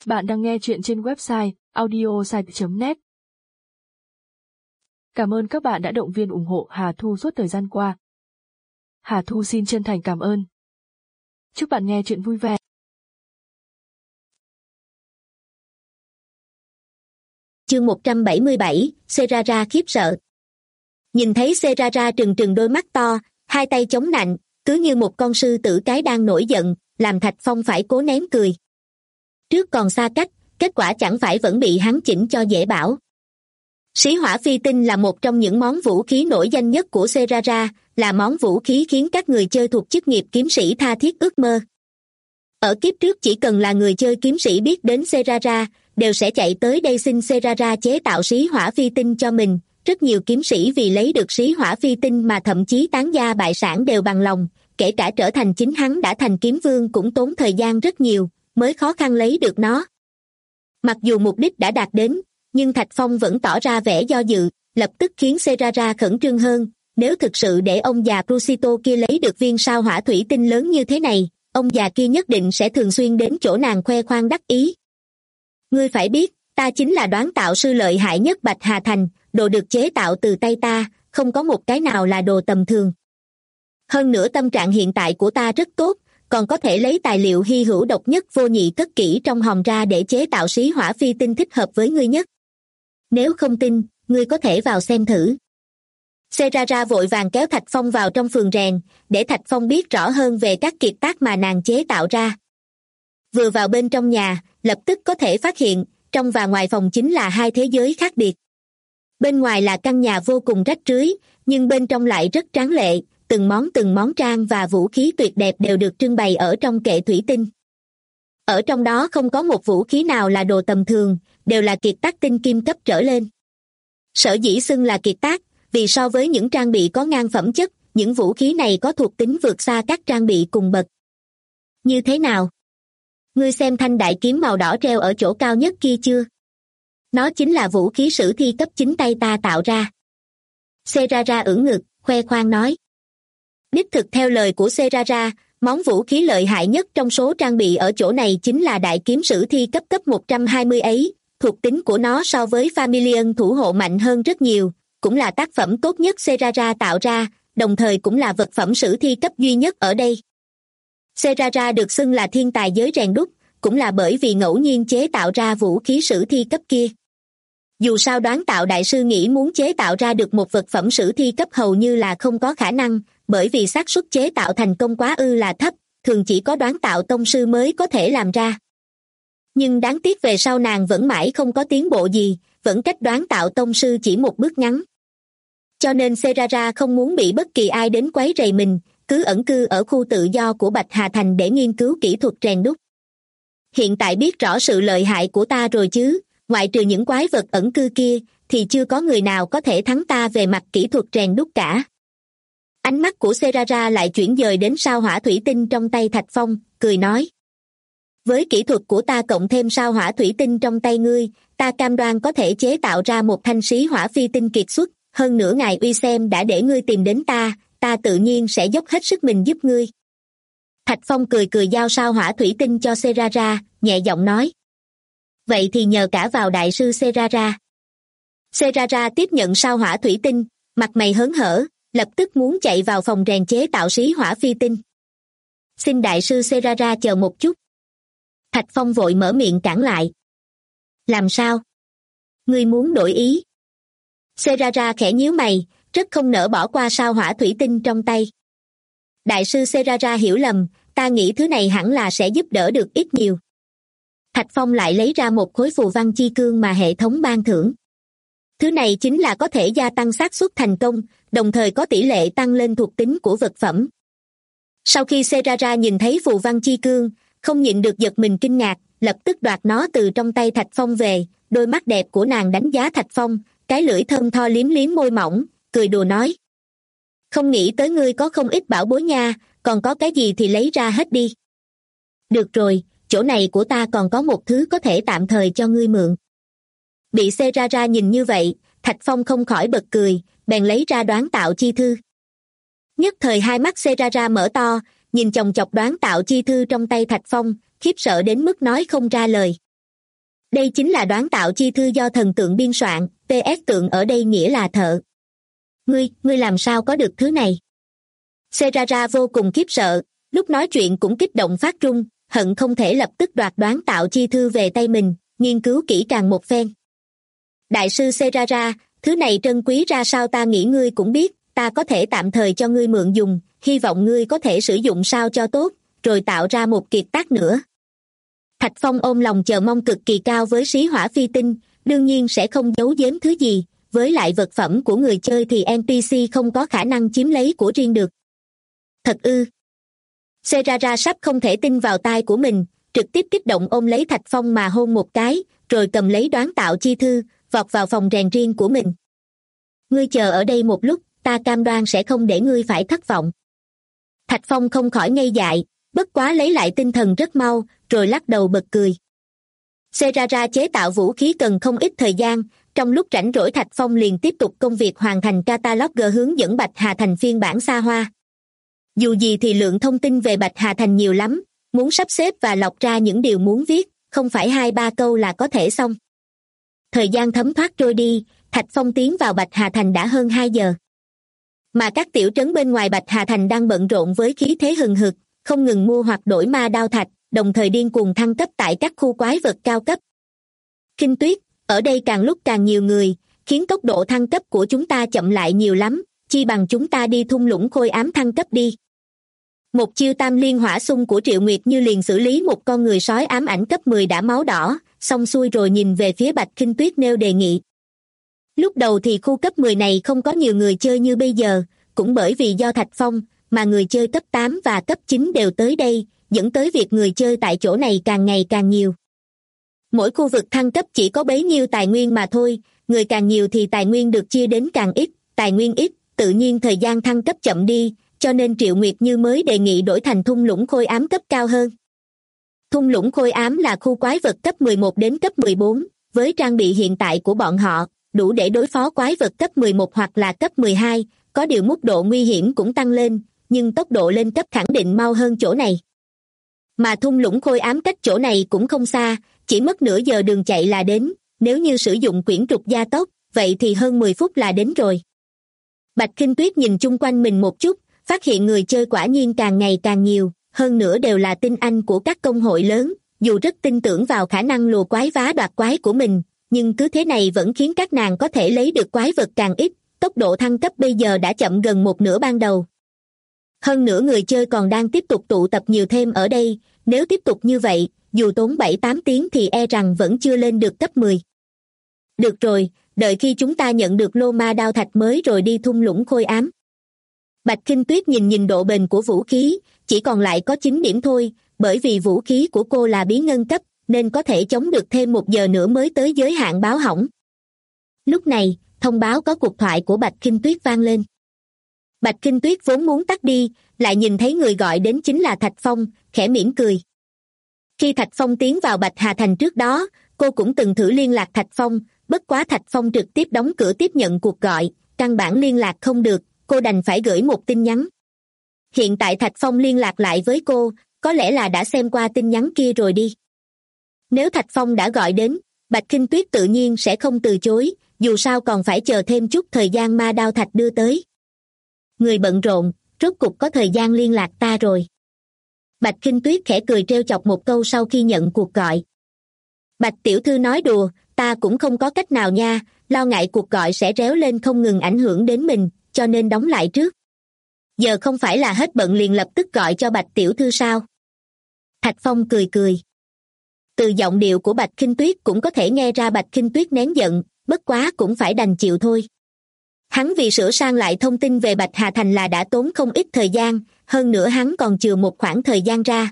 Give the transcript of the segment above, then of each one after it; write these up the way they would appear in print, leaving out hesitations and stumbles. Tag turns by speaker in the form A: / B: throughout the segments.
A: Bạn đang nghe chuyện trên website audiosite.net. Cảm ơn các bạn đã động viên ủng hộ Hà Thu suốt thời gian qua. Hà Thu xin chân thành cảm ơn. Chúc bạn nghe chuyện vui vẻ.
B: Chương 177, Serara khiếp sợ. Nhìn thấy Serara trừng trừng đôi mắt to, hai tay chống nạnh, cứ như một con sư tử cái đang nổi giận, làm Thạch Phong phải cố nén cười. Trước còn xa cách, kết quả chẳng phải vẫn bị hắn chỉnh cho dễ bảo. Sĩ hỏa phi tinh là một trong những món vũ khí nổi danh nhất của Serara, là món vũ khí khiến các người chơi thuộc chức nghiệp kiếm sĩ tha thiết ước mơ. Ở kiếp trước chỉ cần là người chơi kiếm sĩ biết đến Serara, đều sẽ chạy tới đây xin Serara chế tạo sĩ hỏa phi tinh cho mình. Rất nhiều kiếm sĩ vì lấy được sĩ hỏa phi tinh mà thậm chí tán gia bại sản đều bằng lòng, kể cả trở thành chính hắn đã thành kiếm vương cũng tốn thời gian rất nhiều, mới khó khăn lấy được nó. Mặc dù mục đích đã đạt đến, nhưng Thạch Phong vẫn tỏ ra vẻ do dự, lập tức khiến Serara khẩn trương hơn. Nếu thực sự để ông già Crucito kia lấy được viên sao hỏa thủy tinh lớn như thế này, ông già kia nhất định sẽ thường xuyên đến chỗ nàng khoe khoang đắc ý. Ngươi phải biết, ta chính là đoán tạo sư lợi hại nhất Bạch Hà Thành, đồ được chế tạo từ tay ta, không có một cái nào là đồ tầm thường. Hơn nữa tâm trạng hiện tại của ta rất tốt, còn có thể lấy tài liệu hy hữu độc nhất vô nhị cất kỹ trong hòm ra để chế tạo sĩ hỏa phi tinh thích hợp với ngươi nhất. Nếu không tin, ngươi có thể vào xem thử. Serara vội vàng kéo Thạch Phong vào trong phường rèn, để Thạch Phong biết rõ hơn về các kiệt tác mà nàng chế tạo ra. Vừa vào bên trong nhà, lập tức có thể phát hiện, trong và ngoài phòng chính là hai thế giới khác biệt. Bên ngoài là căn nhà vô cùng rách rưới, nhưng bên trong lại rất tráng lệ, từng món trang và vũ khí tuyệt đẹp đều được trưng bày ở trong kệ thủy tinh. Ở trong đó không có một vũ khí nào là đồ tầm thường, đều là kiệt tác tinh kim cấp trở lên. Sở dĩ xưng là kiệt tác, vì so với những trang bị có ngang phẩm chất, những vũ khí này có thuộc tính vượt xa các trang bị cùng bậc. Như thế nào? Ngươi xem thanh đại kiếm màu đỏ treo ở chỗ cao nhất kia chưa? Nó chính là vũ khí sử thi cấp 9 tay ta tạo ra. Serara ưỡn ngực, khoe khoang nói. Đích thực theo lời của Serara, món vũ khí lợi hại nhất trong số trang bị ở chỗ này chính là đại kiếm sử thi cấp 120 ấy. Thuộc tính của nó so với Familian thủ hộ mạnh hơn rất nhiều, cũng là tác phẩm tốt nhất Serara tạo ra, đồng thời cũng là vật phẩm sử thi cấp duy nhất ở đây. Serara được xưng là thiên tài giới rèn đúc, cũng là bởi vì ngẫu nhiên chế tạo ra vũ khí sử thi cấp kia. Dù sao đoán tạo đại sư nghĩ muốn chế tạo ra được một vật phẩm sử thi cấp hầu như là không có khả năng, bởi vì xác suất chế tạo thành công quá là thấp, thường chỉ có đoán tạo tông sư mới có thể làm ra. Nhưng đáng tiếc về sau nàng vẫn mãi không có tiến bộ gì, vẫn cách đoán tạo tông sư chỉ một bước ngắn. Cho nên Serara không muốn bị bất kỳ ai đến quấy rầy mình, cứ ẩn cư ở khu tự do của Bạch Hà Thành để nghiên cứu kỹ thuật rèn đúc. Hiện tại biết rõ sự lợi hại của ta rồi chứ, ngoại trừ những quái vật ẩn cư kia, thì chưa có người nào có thể thắng ta về mặt kỹ thuật rèn đúc cả. Ánh mắt của Serara lại chuyển dời đến sao hỏa thủy tinh trong tay Thạch Phong, cười nói. Với kỹ thuật của ta cộng thêm sao hỏa thủy tinh trong tay ngươi, ta cam đoan có thể chế tạo ra một thanh sĩ hỏa phi tinh kiệt xuất, hơn nữa ngài uy xem đã để ngươi tìm đến ta, ta tự nhiên sẽ dốc hết sức mình giúp ngươi. Thạch Phong cười cười giao sao hỏa thủy tinh cho Serara, nhẹ giọng nói. Vậy thì nhờ cả vào đại sư Serara. Serara tiếp nhận sao hỏa thủy tinh, mặt mày hớn hở, lập tức muốn chạy vào phòng rèn chế tạo sĩ hỏa phi tinh. Xin đại sư Serara chờ một chút. Thạch Phong vội mở miệng cản lại. Làm sao? Ngươi muốn đổi ý? Serara khẽ nhíu mày, rất không nỡ bỏ qua sao hỏa thủy tinh trong tay. Đại sư Serara hiểu lầm, ta nghĩ thứ này hẳn là sẽ giúp đỡ được ít nhiều. Thạch Phong lại lấy ra một khối phù văn chi cương mà hệ thống ban thưởng. Thứ này chính là có thể gia tăng xác suất thành công, đồng thời có tỷ lệ tăng lên thuộc tính của vật phẩm. Sau khi Serara nhìn thấy phù văn chi cương, không nhịn được giật mình kinh ngạc, lập tức đoạt nó từ trong tay Thạch Phong về, đôi mắt đẹp của nàng đánh giá Thạch Phong, cái lưỡi thơm tho liếm liếm môi mỏng, cười đùa nói. Không nghĩ tới ngươi có không ít bảo bối nha, còn có cái gì thì lấy ra hết đi. Được rồi, chỗ này của ta còn có một thứ có thể tạm thời cho ngươi mượn. Bị Serara nhìn như vậy, Thạch Phong không khỏi bật cười, bèn lấy ra đoán tạo chi thư. Nhất thời hai mắt Serara mở to, nhìn chòng chọc đoán tạo chi thư trong tay Thạch Phong, khiếp sợ đến mức nói không ra lời. Đây chính là đoán tạo chi thư do thần tượng biên soạn, PS tượng ở đây nghĩa là thợ. Ngươi làm sao có được thứ này? Serara vô cùng khiếp sợ, lúc nói chuyện cũng kích động phát run, hận không thể lập tức đoạt đoán tạo chi thư về tay mình, nghiên cứu kỹ càng một phen. Đại sư Serara, thứ này trân quý ra sao ta nghĩ ngươi cũng biết, ta có thể tạm thời cho ngươi mượn dùng, hy vọng ngươi có thể sử dụng sao cho tốt, rồi tạo ra một kiệt tác nữa. Thạch Phong ôm lòng chờ mong cực kỳ cao với xí hỏa phi tinh, đương nhiên sẽ không giấu giếm thứ gì, với lại vật phẩm của người chơi thì NPC không có khả năng chiếm lấy của riêng được. Thật ư? Serara sắp không thể tin vào tai của mình, trực tiếp kích động ôm lấy Thạch Phong mà hôn một cái, rồi cầm lấy đoán tạo chi thư, vọt vào phòng rèn riêng của mình. Ngươi chờ ở đây một lúc, ta cam đoan sẽ không để ngươi phải thất vọng. Thạch Phong không khỏi ngây dại, bất quá lấy lại tinh thần rất mau, rồi lắc đầu bật cười. Serara chế tạo vũ khí cần không ít thời gian, trong lúc rảnh rỗi Thạch Phong liền tiếp tục công việc hoàn thành catalog hướng dẫn Bạch Hà Thành phiên bản xa hoa. Dù gì thì lượng thông tin về Bạch Hà Thành nhiều lắm, muốn sắp xếp và lọc ra những điều muốn viết, không phải 2-3 câu là có thể xong. Thời gian thấm thoát trôi đi, Thạch Phong tiến vào Bạch Hà Thành đã hơn 2 giờ. Mà các tiểu trấn bên ngoài Bạch Hà Thành đang bận rộn với khí thế hừng hực, không ngừng mua hoặc đổi ma đao thạch, đồng thời điên cuồng thăng cấp tại các khu quái vật cao cấp. Kinh Tuyết, ở đây càng lúc càng nhiều người, khiến tốc độ thăng cấp của chúng ta chậm lại nhiều lắm, chi bằng chúng ta đi thung lũng khôi ám thăng cấp đi. Một chiêu tam liên hỏa xung của Triệu Nguyệt Như liền xử lý một con người sói ám ảnh cấp 10 đã máu đỏ, xong xuôi rồi nhìn về phía Bạch Kinh Tuyết nêu đề nghị. Lúc đầu thì khu cấp 10 này không có nhiều người chơi như bây giờ, cũng bởi vì do Thạch Phong, mà người chơi cấp 8 và cấp 9 đều tới đây, dẫn tới việc người chơi tại chỗ này càng ngày càng nhiều. Mỗi khu vực thăng cấp chỉ có bấy nhiêu tài nguyên mà thôi, người càng nhiều thì tài nguyên được chia đến càng ít, tài nguyên ít, tự nhiên thời gian thăng cấp chậm đi, cho nên Triệu Nguyệt Như mới đề nghị đổi thành thung lũng khôi ám cấp cao hơn. Thung lũng khôi ám là khu quái vật cấp 11 đến cấp 14, với trang bị hiện tại của bọn họ, đủ để đối phó quái vật cấp 11 hoặc là cấp 12, có điều mức độ nguy hiểm cũng tăng lên, nhưng tốc độ lên cấp khẳng định mau hơn chỗ này. Mà thung lũng khôi ám cách chỗ này cũng không xa, chỉ mất nửa giờ đường chạy là đến, nếu như sử dụng quyển trục gia tốc, vậy thì hơn 10 phút là đến rồi. Bạch Kinh Tuyết nhìn chung quanh mình một chút, phát hiện người chơi quả nhiên càng ngày càng nhiều, hơn nữa đều là tinh anh của các công hội lớn, dù rất tin tưởng vào khả năng lùa quái vá đoạt quái của mình, nhưng cứ thế này vẫn khiến các nàng có thể lấy được quái vật càng ít, tốc độ thăng cấp bây giờ đã chậm gần một nửa ban đầu. Hơn nữa người chơi còn đang tiếp tục tụ tập nhiều thêm ở đây, nếu tiếp tục như vậy, dù tốn 7-8 tiếng thì e rằng vẫn chưa lên được cấp 10. Được rồi, đợi khi chúng ta nhận được lô ma đao thạch mới rồi đi thung lũng khôi ám. Bạch Kinh Tuyết nhìn độ bền của vũ khí, chỉ còn lại có 9 điểm thôi, bởi vì vũ khí của cô là bí ngân cấp, nên có thể chống được thêm 1 giờ nữa mới tới giới hạn báo hỏng. Lúc này, thông báo có cuộc thoại của Bạch Kinh Tuyết vang lên. Bạch Kinh Tuyết vốn muốn tắt đi, lại nhìn thấy người gọi đến chính là Thạch Phong, khẽ mỉm cười. Khi Thạch Phong tiến vào Bạch Hà Thành trước đó, cô cũng từng thử liên lạc Thạch Phong, bất quá Thạch Phong trực tiếp đóng cửa tiếp nhận cuộc gọi, căn bản liên lạc không được, cô đành phải gửi một tin nhắn. Hiện tại Thạch Phong liên lạc lại với cô, có lẽ là đã xem qua tin nhắn kia rồi đi. Nếu Thạch Phong đã gọi đến, Bạch Kinh Tuyết tự nhiên sẽ không từ chối, dù sao còn phải chờ thêm chút thời gian ma đao thạch đưa tới. Người bận rộn, rốt cục có thời gian liên lạc ta rồi. Bạch Kinh Tuyết khẽ cười trêu chọc một câu sau khi nhận cuộc gọi. Bạch tiểu thư nói đùa, ta cũng không có cách nào nha, lo ngại cuộc gọi sẽ réo lên không ngừng ảnh hưởng đến mình, cho nên đóng lại trước. Giờ không phải là hết bận liền lập tức gọi cho Bạch tiểu thư sao? Thạch Phong cười cười. Từ giọng điệu của Bạch Kinh Tuyết cũng có thể nghe ra Bạch Kinh Tuyết nén giận, bất quá cũng phải đành chịu thôi. Hắn vì sửa sang lại thông tin về Bạch Hà Thành là đã tốn không ít thời gian, hơn nữa hắn còn chừa một khoảng thời gian ra.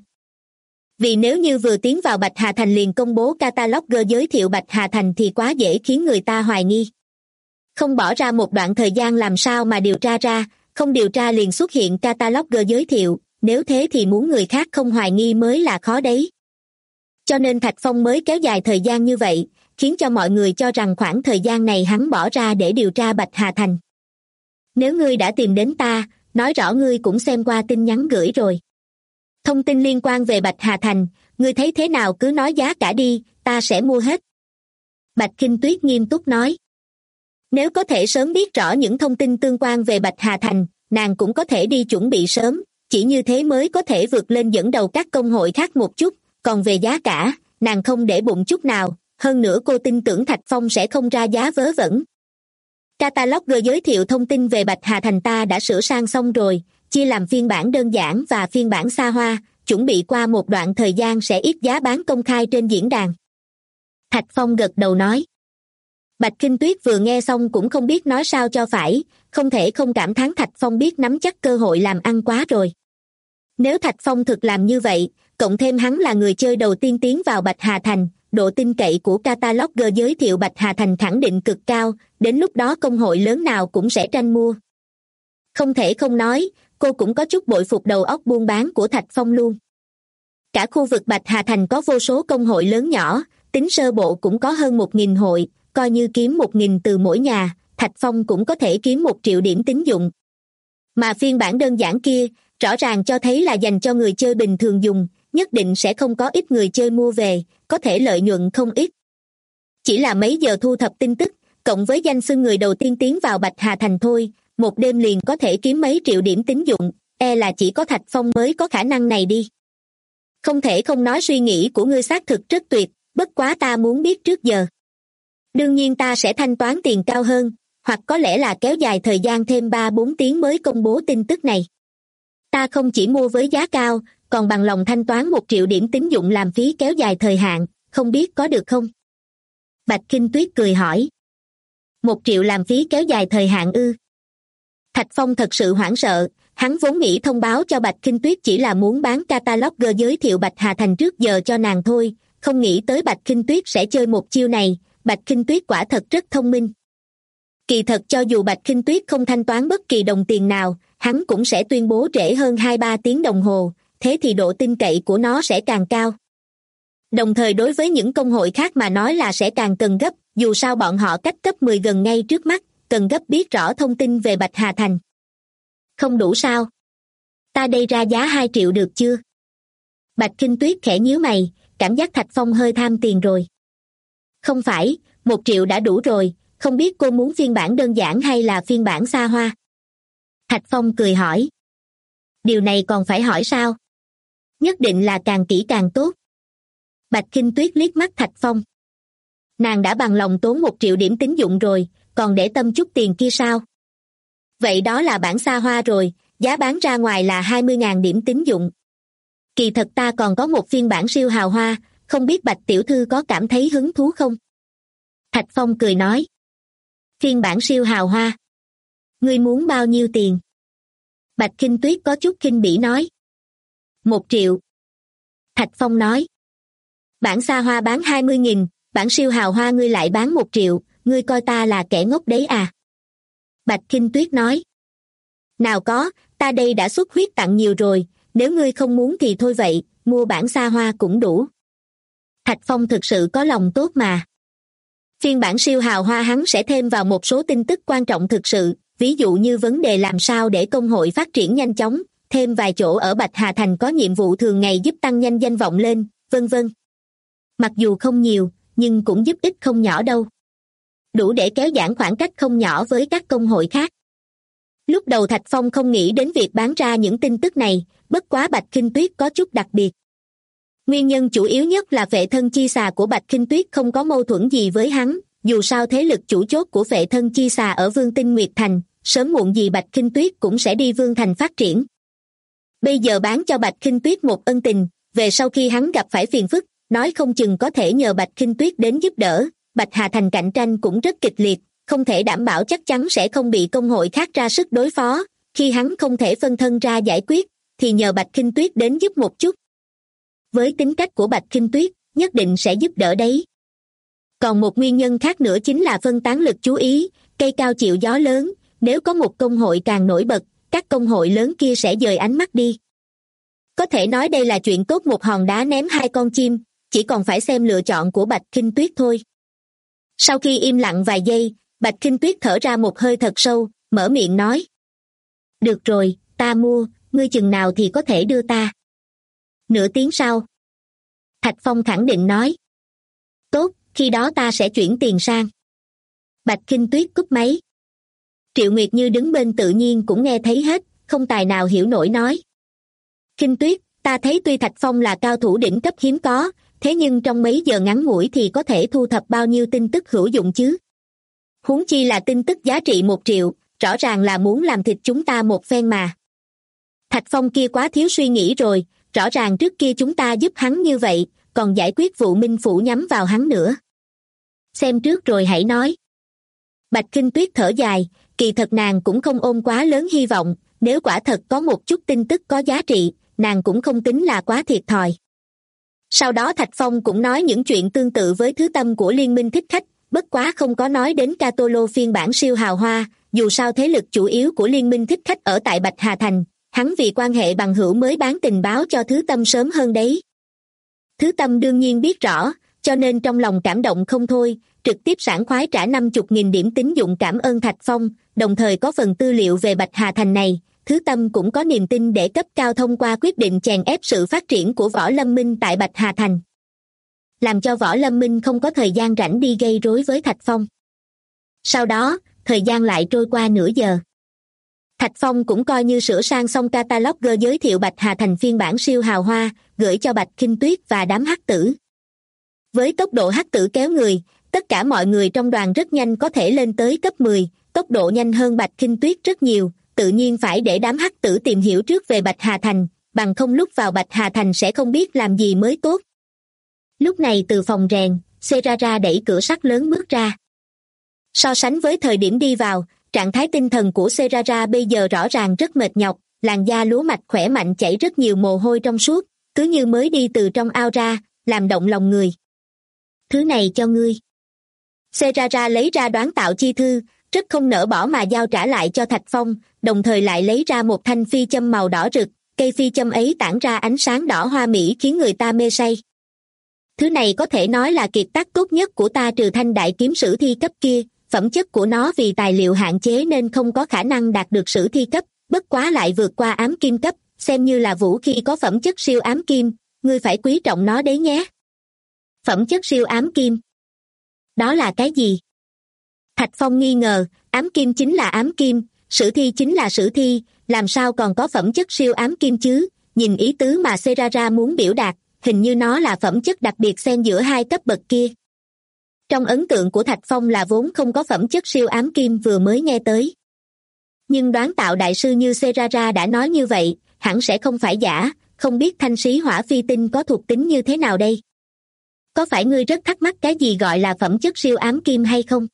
B: Vì nếu như vừa tiến vào Bạch Hà Thành liền công bố catalog giới thiệu Bạch Hà Thành thì quá dễ khiến người ta hoài nghi. Không bỏ ra một đoạn thời gian làm sao mà điều tra ra, không điều tra liền xuất hiện catalog giới thiệu, nếu thế thì muốn người khác không hoài nghi mới là khó đấy. Cho nên Thạch Phong mới kéo dài thời gian như vậy, khiến cho mọi người cho rằng khoảng thời gian này hắn bỏ ra để điều tra Bạch Hà Thành. Nếu ngươi đã tìm đến ta, nói rõ ngươi cũng xem qua tin nhắn gửi rồi. Thông tin liên quan về Bạch Hà Thành, ngươi thấy thế nào cứ nói giá cả đi, ta sẽ mua hết, Bạch Kinh Tuyết nghiêm túc nói. Nếu có thể sớm biết rõ những thông tin tương quan về Bạch Hà Thành, nàng cũng có thể đi chuẩn bị sớm, chỉ như thế mới có thể vượt lên dẫn đầu các công hội khác một chút, còn về giá cả, nàng không để bụng chút nào, hơn nữa cô tin tưởng Thạch Phong sẽ không ra giá vớ vẩn. Catalogger giới thiệu thông tin về Bạch Hà Thành ta đã sửa sang xong rồi, chia làm phiên bản đơn giản và phiên bản xa hoa, chuẩn bị qua một đoạn thời gian sẽ ít giá bán công khai trên diễn đàn. Thạch Phong gật đầu nói. Bạch Kinh Tuyết vừa nghe xong cũng không biết nói sao cho phải, không thể không cảm thán Thạch Phong biết nắm chắc cơ hội làm ăn quá rồi. Nếu Thạch Phong thực làm như vậy, cộng thêm hắn là người chơi đầu tiên tiến vào Bạch Hà Thành, độ tin cậy của Catalogger giới thiệu Bạch Hà Thành khẳng định cực cao, đến lúc đó công hội lớn nào cũng sẽ tranh mua. Không thể không nói, cô cũng có chút bội phục đầu óc buôn bán của Thạch Phong luôn. Cả khu vực Bạch Hà Thành có vô số công hội lớn nhỏ, tính sơ bộ cũng có hơn 1.000 hội, coi như kiếm 1.000 từ mỗi nhà, Thạch Phong cũng có thể kiếm 1 triệu điểm tín dụng. Mà phiên bản đơn giản kia, rõ ràng cho thấy là dành cho người chơi bình thường dùng, nhất định sẽ không có ít người chơi mua về, có thể lợi nhuận không ít. Chỉ là mấy giờ thu thập tin tức, cộng với danh xưng người đầu tiên tiến vào Bạch Hà Thành thôi, một đêm liền có thể kiếm mấy triệu điểm tín dụng, là chỉ có Thạch Phong mới có khả năng này đi. Không thể không nói suy nghĩ của ngươi xác thực rất tuyệt, bất quá ta muốn biết trước giờ. Đương nhiên ta sẽ thanh toán tiền cao hơn, hoặc có lẽ là kéo dài thời gian thêm 3-4 tiếng mới công bố tin tức này. Ta không chỉ mua với giá cao, còn bằng lòng thanh toán 1 triệu điểm tín dụng làm phí kéo dài thời hạn, không biết có được không? Bạch Kinh Tuyết cười hỏi. 1 triệu làm phí kéo dài thời hạn ư? Thạch Phong thật sự hoảng sợ, hắn vốn nghĩ thông báo cho Bạch Kinh Tuyết chỉ là muốn bán Catalogger giới thiệu Bạch Hà Thành trước giờ cho nàng thôi, không nghĩ tới Bạch Kinh Tuyết sẽ chơi một chiêu này, Bạch Kinh Tuyết quả thật rất thông minh. Kỳ thật cho dù Bạch Kinh Tuyết không thanh toán bất kỳ đồng tiền nào, hắn cũng sẽ tuyên bố trễ hơn 2-3 tiếng đồng hồ, thế thì độ tin cậy của nó sẽ càng cao. Đồng thời đối với những công hội khác mà nói là sẽ càng cần gấp, dù sao bọn họ cách cấp 10 gần ngay trước mắt, cần gấp biết rõ thông tin về Bạch Hà Thành. Không đủ sao? Ta đây ra giá 2 triệu được chưa? Bạch Kinh Tuyết khẽ nhíu mày, cảm giác Thạch Phong hơi tham tiền rồi. Không phải, 1 triệu đã đủ rồi, không biết cô muốn phiên bản đơn giản hay là phiên bản xa hoa? Thạch Phong cười hỏi. Điều này còn phải hỏi sao? Nhất định là càng kỹ càng tốt. Bạch Kinh Tuyết liếc mắt Thạch Phong. Nàng đã bằng lòng tốn 1 triệu điểm tín dụng rồi, còn để tâm chút tiền kia sao? Vậy đó là bản xa hoa rồi, giá bán ra ngoài là 20.000 điểm tín dụng. Kỳ thật ta còn có một phiên bản siêu hào hoa, không biết Bạch tiểu thư có cảm thấy hứng thú không? Thạch Phong cười nói. Phiên bản siêu hào hoa. Ngươi muốn bao nhiêu tiền? Bạch Kinh Tuyết có chút khinh bỉ nói. 1 triệu. Thạch Phong nói. Bản xa hoa bán 20.000, bản siêu hào hoa ngươi lại bán 1 triệu, ngươi coi ta là kẻ ngốc đấy à? Bạch Kinh Tuyết nói. Nào có, ta đây đã xuất huyết tặng nhiều rồi, nếu ngươi không muốn thì thôi vậy, mua bản xa hoa cũng đủ. Thạch Phong thực sự có lòng tốt mà. Phiên bản siêu hào hoa hắn sẽ thêm vào một số tin tức quan trọng thực sự, ví dụ như vấn đề làm sao để công hội phát triển nhanh chóng, thêm vài chỗ ở Bạch Hà Thành có nhiệm vụ thường ngày giúp tăng nhanh danh vọng lên, vân vân. Mặc dù không nhiều, nhưng cũng giúp ích không nhỏ đâu. Đủ để kéo giãn khoảng cách không nhỏ với các công hội khác. Lúc đầu Thạch Phong không nghĩ đến việc bán ra những tin tức này, bất quá Bạch Kinh Tuyết có chút đặc biệt. Nguyên nhân chủ yếu nhất là Phệ Thân Chi Xà của Bạch Kinh Tuyết không có mâu thuẫn gì với hắn, dù sao thế lực chủ chốt của Phệ Thân Chi Xà ở Vương Tinh Nguyệt Thành, sớm muộn gì Bạch Kinh Tuyết cũng sẽ đi Vương Thành phát triển. Bây giờ bán cho Bạch Kinh Tuyết một ân tình, về sau khi hắn gặp phải phiền phức, nói không chừng có thể nhờ Bạch Kinh Tuyết đến giúp đỡ. Bạch Hà Thành cạnh tranh cũng rất kịch liệt, không thể đảm bảo chắc chắn sẽ không bị công hội khác ra sức đối phó, khi hắn không thể phân thân ra giải quyết, thì nhờ Bạch Kinh Tuyết đến giúp một chút. Với tính cách của Bạch Kinh Tuyết, nhất định sẽ giúp đỡ đấy. Còn một nguyên nhân khác nữa chính là phân tán lực chú ý, cây cao chịu gió lớn, nếu có một công hội càng nổi bật, các công hội lớn kia sẽ dời ánh mắt đi. Có thể nói đây là chuyện tốt một hòn đá ném 2 con chim, chỉ còn phải xem lựa chọn của Bạch Kinh Tuyết thôi. Sau khi im lặng vài giây, Bạch Kinh Tuyết thở ra một hơi thật sâu, mở miệng nói. Được rồi, ta mua, ngươi chừng nào thì có thể đưa ta? Nửa tiếng sau. Thạch Phong khẳng định nói. Tốt, khi đó ta sẽ chuyển tiền sang. Bạch Khinh Tuyết cúp máy. Triệu Nguyệt Như đứng bên tự nhiên cũng nghe thấy hết, không tài nào hiểu nổi nói. Khinh Tuyết, ta thấy tuy Thạch Phong là cao thủ đỉnh cấp hiếm có, thế nhưng trong mấy giờ ngắn ngủi thì có thể thu thập bao nhiêu tin tức hữu dụng chứ? Huống chi là tin tức giá trị 1 triệu, rõ ràng là muốn làm thịt chúng ta một phen mà. Thạch Phong kia quá thiếu suy nghĩ rồi, rõ ràng trước kia chúng ta giúp hắn như vậy, còn giải quyết vụ Minh Phủ nhắm vào hắn nữa. Xem trước rồi hãy nói. Bạch Khinh Tuyết thở dài, kỳ thật nàng cũng không ôm quá lớn hy vọng, nếu quả thật có một chút tin tức có giá trị, nàng cũng không tính là quá thiệt thòi. Sau đó Thạch Phong cũng nói những chuyện tương tự với thứ tâm của Liên minh thích khách, bất quá không có nói đến Catolo phiên bản siêu hào hoa, dù sao thế lực chủ yếu của Liên minh thích khách ở tại Bạch Hà Thành, hắn vì quan hệ bằng hữu mới bán tình báo cho Thứ Tâm sớm hơn đấy. Thứ Tâm đương nhiên biết rõ, cho nên trong lòng cảm động không thôi, trực tiếp sảng khoái trả 50.000 điểm tín dụng cảm ơn Thạch Phong, đồng thời có phần tư liệu về Bạch Hà Thành này. Thứ Tâm cũng có niềm tin để cấp cao thông qua quyết định chèn ép sự phát triển của Võ Lâm Minh tại Bạch Hà Thành, làm cho Võ Lâm Minh không có thời gian rảnh đi gây rối với Thạch Phong. Sau đó, thời gian lại trôi qua nửa giờ. Thạch Phong cũng coi như sửa sang xong catalog giới thiệu Bạch Hà Thành phiên bản siêu hào hoa, gửi cho Bạch Khinh Tuyết và đám hắc tử. Với tốc độ hắc tử kéo người, tất cả mọi người trong đoàn rất nhanh có thể lên tới cấp 10, tốc độ nhanh hơn Bạch Khinh Tuyết rất nhiều, tự nhiên phải để đám hắc tử tìm hiểu trước về Bạch Hà Thành, bằng không lúc vào Bạch Hà Thành sẽ không biết làm gì mới tốt. Lúc này từ phòng rèn, Serara đẩy cửa sắt lớn bước ra. So sánh với thời điểm đi vào, trạng thái tinh thần của Serara bây giờ rõ ràng rất mệt nhọc, làn da lúa mạch khỏe mạnh chảy rất nhiều mồ hôi trong suốt, cứ như mới đi từ trong ao ra, làm động lòng người. Thứ này cho ngươi. Serara lấy ra đoán tạo chi thư, rất không nỡ bỏ mà giao trả lại cho Thạch Phong, đồng thời lại lấy ra một thanh phi châm màu đỏ rực, cây phi châm ấy tản ra ánh sáng đỏ hoa mỹ khiến người ta mê say. Thứ này có thể nói là kiệt tác tốt nhất của ta trừ thanh đại kiếm sử thi cấp kia, phẩm chất của nó vì tài liệu hạn chế nên không có khả năng đạt được sử thi cấp, bất quá lại vượt qua ám kim cấp, xem như là vũ khí có phẩm chất siêu ám kim, ngươi phải quý trọng nó đấy nhé. Phẩm chất siêu ám kim? Đó là cái gì? Thạch Phong nghi ngờ, ám kim chính là ám kim, sử thi chính là sử thi, làm sao còn có phẩm chất siêu ám kim chứ? Nhìn ý tứ mà Serara muốn biểu đạt, hình như nó là phẩm chất đặc biệt xen giữa hai cấp bậc kia. Trong ấn tượng của Thạch Phong là vốn không có phẩm chất siêu ám kim vừa mới nghe tới. Nhưng đoán tạo đại sư như Serara đã nói như vậy, hẳn sẽ không phải giả, không biết thanh sĩ hỏa phi tinh có thuộc tính như thế nào đây? Có phải ngươi rất thắc mắc cái gì gọi là phẩm chất siêu ám kim hay không?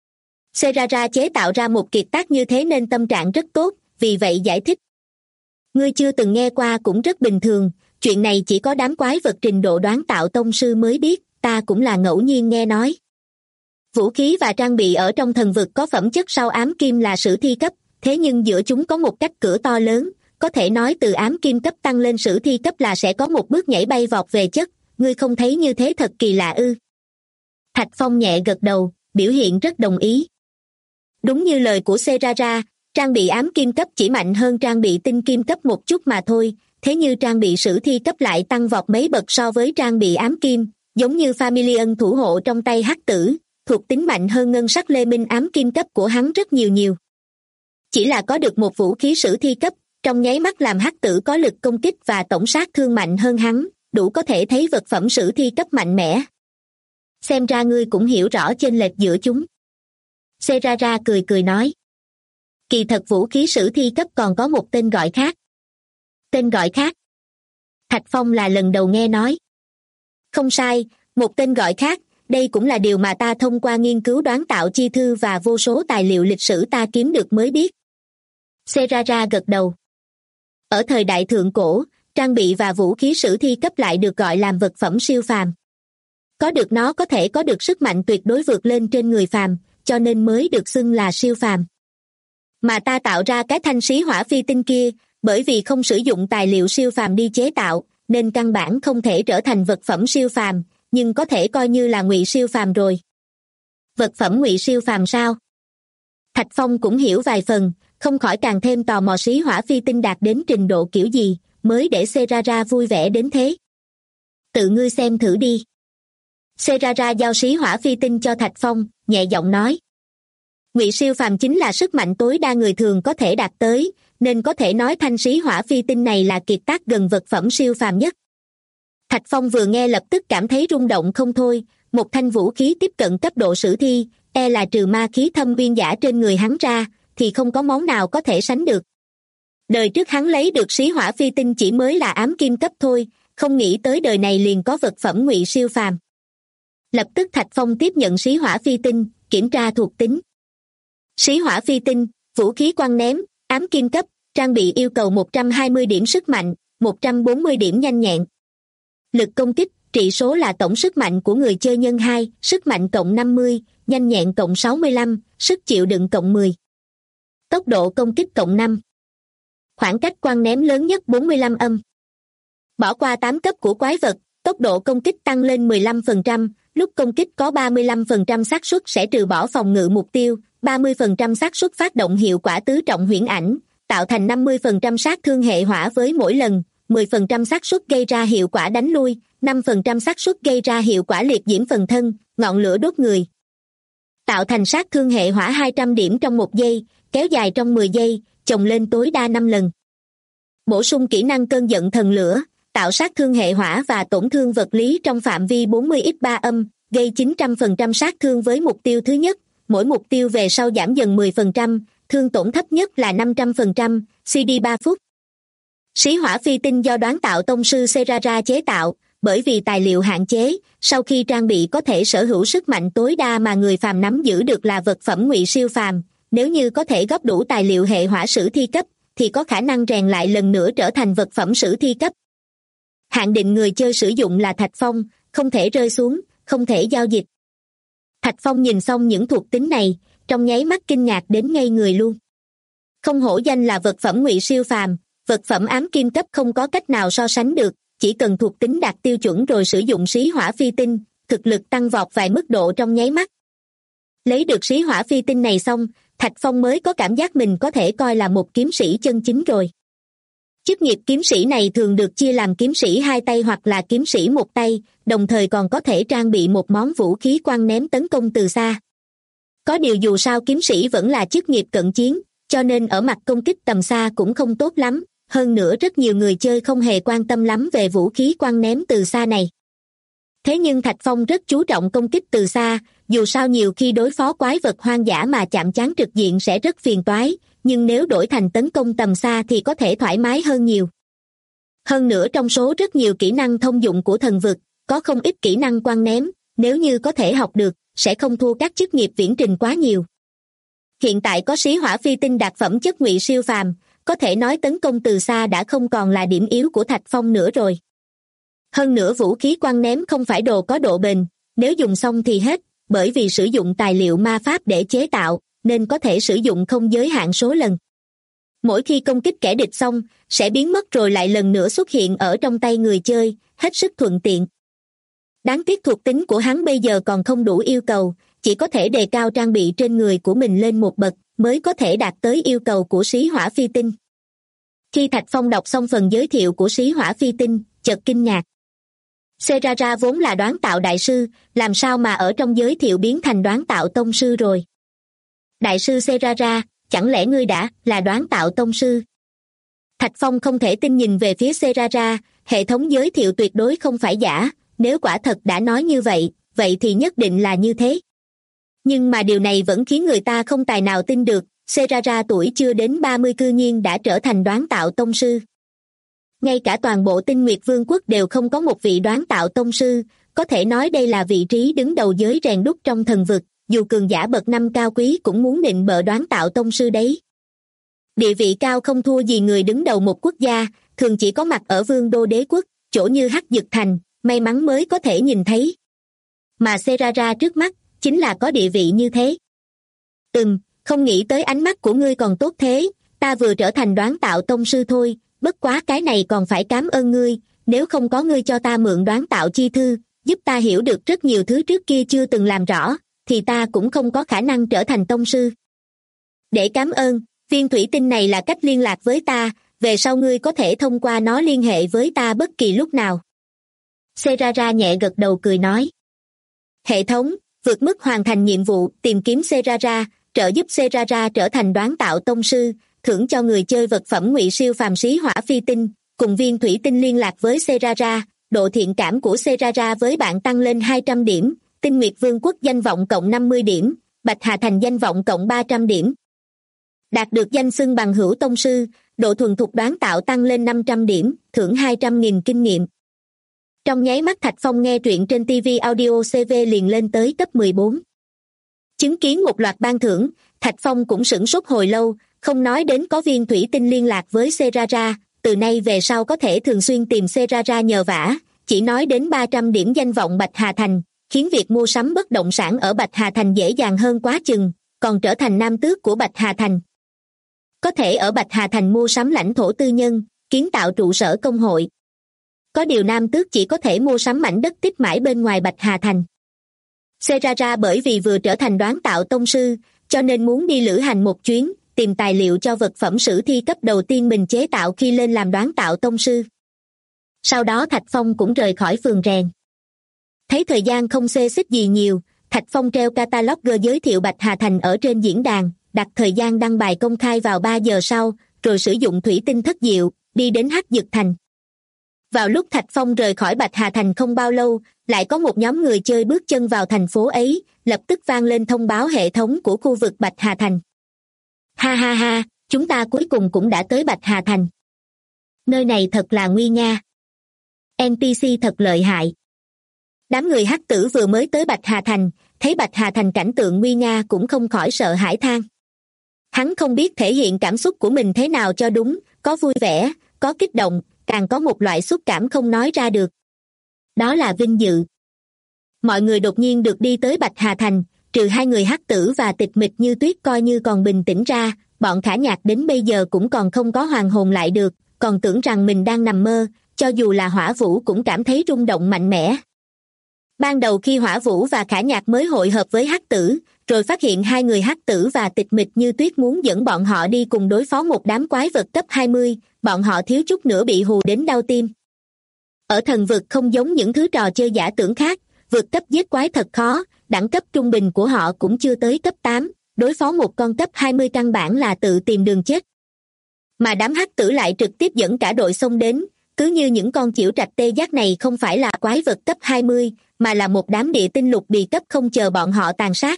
B: Serara chế tạo ra một kiệt tác như thế nên tâm trạng rất tốt, vì vậy giải thích. Ngươi chưa từng nghe qua cũng rất bình thường, chuyện này chỉ có đám quái vật trình độ đoán tạo tông sư mới biết, ta cũng là ngẫu nhiên nghe nói. Vũ khí và trang bị ở trong thần vực có phẩm chất sau ám kim là sử thi cấp, thế nhưng giữa chúng có một cách cửa to lớn, có thể nói từ ám kim cấp tăng lên sử thi cấp là sẽ có một bước nhảy bay vọt về chất, ngươi không thấy như thế thật kỳ lạ ư? Thạch Phong nhẹ gật đầu, biểu hiện rất đồng ý. Đúng như lời của Serara, trang bị ám kim cấp chỉ mạnh hơn trang bị tinh kim cấp một chút mà thôi, thế như trang bị sử thi cấp lại tăng vọt mấy bậc so với trang bị ám kim, giống như Family thủ hộ trong tay hắc tử, thuộc tính mạnh hơn ngân sắc lê minh ám kim cấp của hắn rất nhiều nhiều. Chỉ là có được một vũ khí sử thi cấp, trong nháy mắt làm hắc tử có lực công kích và tổng sát thương mạnh hơn hắn, đủ có thể thấy vật phẩm sử thi cấp mạnh mẽ. Xem ra ngươi cũng hiểu rõ chênh lệch giữa chúng. Serara cười cười nói. Kỳ thật vũ khí sử thi cấp còn có một tên gọi khác. Tên gọi khác? Thạch Phong là lần đầu nghe nói. Không sai, một tên gọi khác, đây cũng là điều mà ta thông qua nghiên cứu đoán tạo chi thư và vô số tài liệu lịch sử ta kiếm được mới biết. Serara gật đầu. Ở thời đại thượng cổ, trang bị và vũ khí sử thi cấp lại được gọi làm vật phẩm siêu phàm. Có được nó có thể có được sức mạnh tuyệt đối vượt lên trên người phàm, cho nên mới được xưng là siêu phàm. Mà ta tạo ra cái thanh sĩ hỏa phi tinh kia, bởi vì không sử dụng tài liệu siêu phàm đi chế tạo, nên căn bản không thể trở thành vật phẩm siêu phàm, nhưng có thể coi như là ngụy siêu phàm rồi. Vật phẩm ngụy siêu phàm sao? Thạch Phong cũng hiểu vài phần, không khỏi càng thêm tò mò sĩ hỏa phi tinh đạt đến trình độ kiểu gì, mới để Serara vui vẻ đến thế. Tự ngươi xem thử đi. Serara giao sĩ hỏa phi tinh cho Thạch Phong, nhẹ giọng nói. Ngụy siêu phàm chính là sức mạnh tối đa người thường có thể đạt tới, nên có thể nói thanh sĩ hỏa phi tinh này là kiệt tác gần vật phẩm siêu phàm nhất. Thạch Phong vừa nghe lập tức cảm thấy rung động không thôi, một thanh vũ khí tiếp cận cấp độ sử thi, e là trừ ma khí thâm uyên giả trên người hắn ra, thì không có món nào có thể sánh được. Đời trước hắn lấy được sĩ hỏa phi tinh chỉ mới là ám kim cấp thôi, không nghĩ tới đời này liền có vật phẩm ngụy siêu phàm. Lập tức Thạch Phong tiếp nhận sĩ hỏa phi tinh, kiểm tra thuộc tính. Sĩ hỏa phi tinh, vũ khí quăng ném, ám kim cấp, trang bị yêu cầu 120 điểm sức mạnh, 140 điểm nhanh nhẹn. Lực công kích, trị số là tổng sức mạnh của người chơi nhân 2, sức mạnh cộng 50, nhanh nhẹn cộng 65, sức chịu đựng cộng 10. Tốc độ công kích cộng 5. Khoảng cách quăng ném lớn nhất 45 âm. Bỏ qua 8 cấp của quái vật, tốc độ công kích tăng lên 15%, lúc công kích có 35% xác suất sẽ trừ bỏ phòng ngự mục tiêu, 30% xác suất phát động hiệu quả tứ trọng huyễn ảnh, tạo thành 50% sát thương hệ hỏa với mỗi lần, 10% xác suất gây ra hiệu quả đánh lui, 5% xác suất gây ra hiệu quả liệt diễm phần thân, ngọn lửa đốt người. Tạo thành sát thương hệ hỏa 200 điểm trong 1 giây, kéo dài trong 10 giây, chồng lên tối đa 5 lần. Bổ sung kỹ năng cơn giận thần lửa, tạo sát thương hệ hỏa và tổn thương vật lý trong phạm vi 40x3 âm, gây 900% sát thương với mục tiêu thứ nhất, mỗi mục tiêu về sau giảm dần 10%, thương tổn thấp nhất là 500%, CD 3 phút. Sĩ hỏa phi tinh do đoán tạo tông sư Serara chế tạo, bởi vì tài liệu hạn chế, sau khi trang bị có thể sở hữu sức mạnh tối đa mà người phàm nắm giữ được là vật phẩm ngụy siêu phàm, nếu như có thể góp đủ tài liệu hệ hỏa sử thi cấp, thì có khả năng rèn lại lần nữa trở thành vật phẩm sử thi cấp. Hạn định người chơi sử dụng là Thạch Phong, không thể rơi xuống, không thể giao dịch. Thạch Phong nhìn xong những thuộc tính này, trong nháy mắt kinh ngạc đến ngây người luôn. Không hổ danh là vật phẩm ngụy siêu phàm, vật phẩm ám kim cấp không có cách nào so sánh được, chỉ cần thuộc tính đạt tiêu chuẩn rồi sử dụng sĩ hỏa phi tinh, thực lực tăng vọt vài mức độ trong nháy mắt. Lấy được sĩ hỏa phi tinh này xong, Thạch Phong mới có cảm giác mình có thể coi là một kiếm sĩ chân chính rồi. Chức nghiệp kiếm sĩ này thường được chia làm kiếm sĩ 2 tay hoặc là kiếm sĩ 1 tay, đồng thời còn có thể trang bị một món vũ khí quăng ném tấn công từ xa. Có điều dù sao kiếm sĩ vẫn là chức nghiệp cận chiến, cho nên ở mặt công kích tầm xa cũng không tốt lắm, hơn nữa rất nhiều người chơi không hề quan tâm lắm về vũ khí quăng ném từ xa này. Thế nhưng Thạch Phong rất chú trọng công kích từ xa, dù sao nhiều khi đối phó quái vật hoang dã mà chạm trán trực diện sẽ rất phiền toái, nhưng nếu đổi thành tấn công tầm xa thì có thể thoải mái hơn nhiều. Hơn nữa trong số rất nhiều kỹ năng thông dụng của thần vực, có không ít kỹ năng quăng ném, nếu như có thể học được, sẽ không thua các chức nghiệp viễn trình quá nhiều. Hiện tại có sĩ hỏa phi tinh đạt phẩm chất ngụy siêu phàm, có thể nói tấn công từ xa đã không còn là điểm yếu của Thạch Phong nữa rồi. Hơn nữa vũ khí quăng ném không phải đồ có độ bền, nếu dùng xong thì hết, bởi vì sử dụng tài liệu ma pháp để chế tạo, nên có thể sử dụng không giới hạn số lần. Mỗi khi công kích kẻ địch xong, sẽ biến mất rồi lại lần nữa xuất hiện ở trong tay người chơi, hết sức thuận tiện. Đáng tiếc thuộc tính của hắn bây giờ còn không đủ yêu cầu, chỉ có thể đề cao trang bị trên người của mình lên một bậc, mới có thể đạt tới yêu cầu của sĩ hỏa phi tinh. Khi Thạch Phong đọc xong phần giới thiệu của sĩ hỏa phi tinh, chợt kinh ngạc. Serara vốn là đoán tạo đại sư, làm sao mà ở trong giới thiệu biến thành đoán tạo tông sư rồi? Đại sư Serara, chẳng lẽ ngươi đã là đoán tạo tông sư? Thạch Phong không thể tin nhìn về phía Serara, hệ thống giới thiệu tuyệt đối không phải giả, nếu quả thật đã nói như vậy, vậy thì nhất định là như thế. Nhưng mà điều này vẫn khiến người ta không tài nào tin được, Serara tuổi chưa đến 30 cư nhiên đã trở thành đoán tạo tông sư. Ngay cả toàn bộ Tinh Nguyệt Vương quốc đều không có một vị đoán tạo tông sư, có thể nói đây là vị trí đứng đầu giới rèn đúc trong thần vực, dù cường giả bậc 5 cao quý cũng muốn nịnh bợ đoán tạo tông sư đấy. Địa vị cao không thua gì người đứng đầu một quốc gia, thường chỉ có mặt ở vương đô đế quốc, chỗ như Hắc Dực Thành, may mắn mới có thể nhìn thấy. Mà Serara trước mắt, chính là có địa vị như thế. Không nghĩ tới ánh mắt của ngươi còn tốt thế, ta vừa trở thành đoán tạo tông sư thôi, bất quá cái này còn phải cảm ơn ngươi, nếu không có ngươi cho ta mượn đoán tạo chi thư, giúp ta hiểu được rất nhiều thứ trước kia chưa từng làm rõ, thì ta cũng không có khả năng trở thành tông sư. Để cảm ơn, viên thủy tinh này là cách liên lạc với ta, về sau ngươi có thể thông qua nó liên hệ với ta bất kỳ lúc nào. Serara nhẹ gật đầu cười nói. Hệ thống, vượt mức hoàn thành nhiệm vụ tìm kiếm Serara, trợ giúp Serara trở thành đoán tạo tông sư, thưởng cho người chơi vật phẩm ngụy siêu phàm xí hỏa phi tinh, cùng viên thủy tinh liên lạc với Serara, độ thiện cảm của Serara với bạn tăng lên 200 điểm, Tinh Nguyệt Vương quốc danh vọng cộng 50 điểm, Bạch Hà Thành danh vọng cộng 300 điểm. Đạt được danh xưng bằng hữu tông sư, độ thuần thục đoán tạo tăng lên 500 điểm, thưởng 200.000 kinh nghiệm. Trong nháy mắt Thạch Phong nghe truyện trên TV Audio CV liền lên tới cấp 14. Chứng kiến một loạt ban thưởng, Thạch Phong cũng sửng sốt hồi lâu, không nói đến có viên thủy tinh liên lạc với Serara, từ nay về sau có thể thường xuyên tìm Serara nhờ vả, chỉ nói đến 300 điểm danh vọng Bạch Hà Thành, khiến việc mua sắm bất động sản ở Bạch Hà Thành dễ dàng hơn quá chừng, còn trở thành nam tước của Bạch Hà Thành. Có thể ở Bạch Hà Thành mua sắm lãnh thổ tư nhân, kiến tạo trụ sở công hội. Có điều nam tước chỉ có thể mua sắm mảnh đất tích mãi bên ngoài Bạch Hà Thành. Serara bởi vì vừa trở thành đoán tạo tông sư, cho nên muốn đi lữ hành một chuyến, tìm tài liệu cho vật phẩm sử thi cấp đầu tiên mình chế tạo khi lên làm đoán tạo tông sư. Sau đó Thạch Phong cũng rời khỏi phường rèn. Thấy thời gian không xê xích gì nhiều, Thạch Phong treo catalog giới thiệu Bạch Hà Thành ở trên diễn đàn, đặt thời gian đăng bài công khai vào 3 giờ sau, rồi sử dụng thủy tinh thất diệu, đi đến Hắc Dực Thành. Vào lúc Thạch Phong rời khỏi Bạch Hà Thành không bao lâu, lại có một nhóm người chơi bước chân vào thành phố ấy, lập tức vang lên thông báo hệ thống của khu vực Bạch Hà Thành. Ha ha ha, chúng ta cuối cùng cũng đã tới Bạch Hà Thành. Nơi này thật là nguy nha. NPC thật lợi hại. Đám người hắc tử vừa mới tới Bạch Hà Thành, thấy Bạch Hà Thành cảnh tượng nguy nga cũng không khỏi sợ hãi than. Hắn không biết thể hiện cảm xúc của mình thế nào cho đúng, có vui vẻ, có kích động, càng có một loại xúc cảm không nói ra được. Đó là vinh dự. Mọi người đột nhiên được đi tới Bạch Hà Thành, trừ hai người hắc tử và Tịch Mịch Như Tuyết coi như còn bình tĩnh ra, bọn Khả Nhạc đến bây giờ cũng còn không có hoàn hồn lại được, còn tưởng rằng mình đang nằm mơ, cho dù là Hỏa Vũ cũng cảm thấy rung động mạnh mẽ. Ban đầu khi Hỏa Vũ và Khả Nhạc mới hội hợp với hắc tử, rồi phát hiện hai người hắc tử và Tịch Mịch Như Tuyết muốn dẫn bọn họ đi cùng đối phó một đám quái vật cấp 20, bọn họ thiếu chút nữa bị hù đến đau tim. Ở thần vực không giống những thứ trò chơi giả tưởng khác, vượt cấp giết quái thật khó, đẳng cấp trung bình của họ cũng chưa tới cấp 8, đối phó một con cấp 20 căn bản là tự tìm đường chết. Mà đám hắc tử lại trực tiếp dẫn cả đội xông đến, cứ như những con chĩu trạch tê giác này không phải là quái vật cấp 20, mà là một đám địa tinh lục bì cấp không chờ bọn họ tàn sát.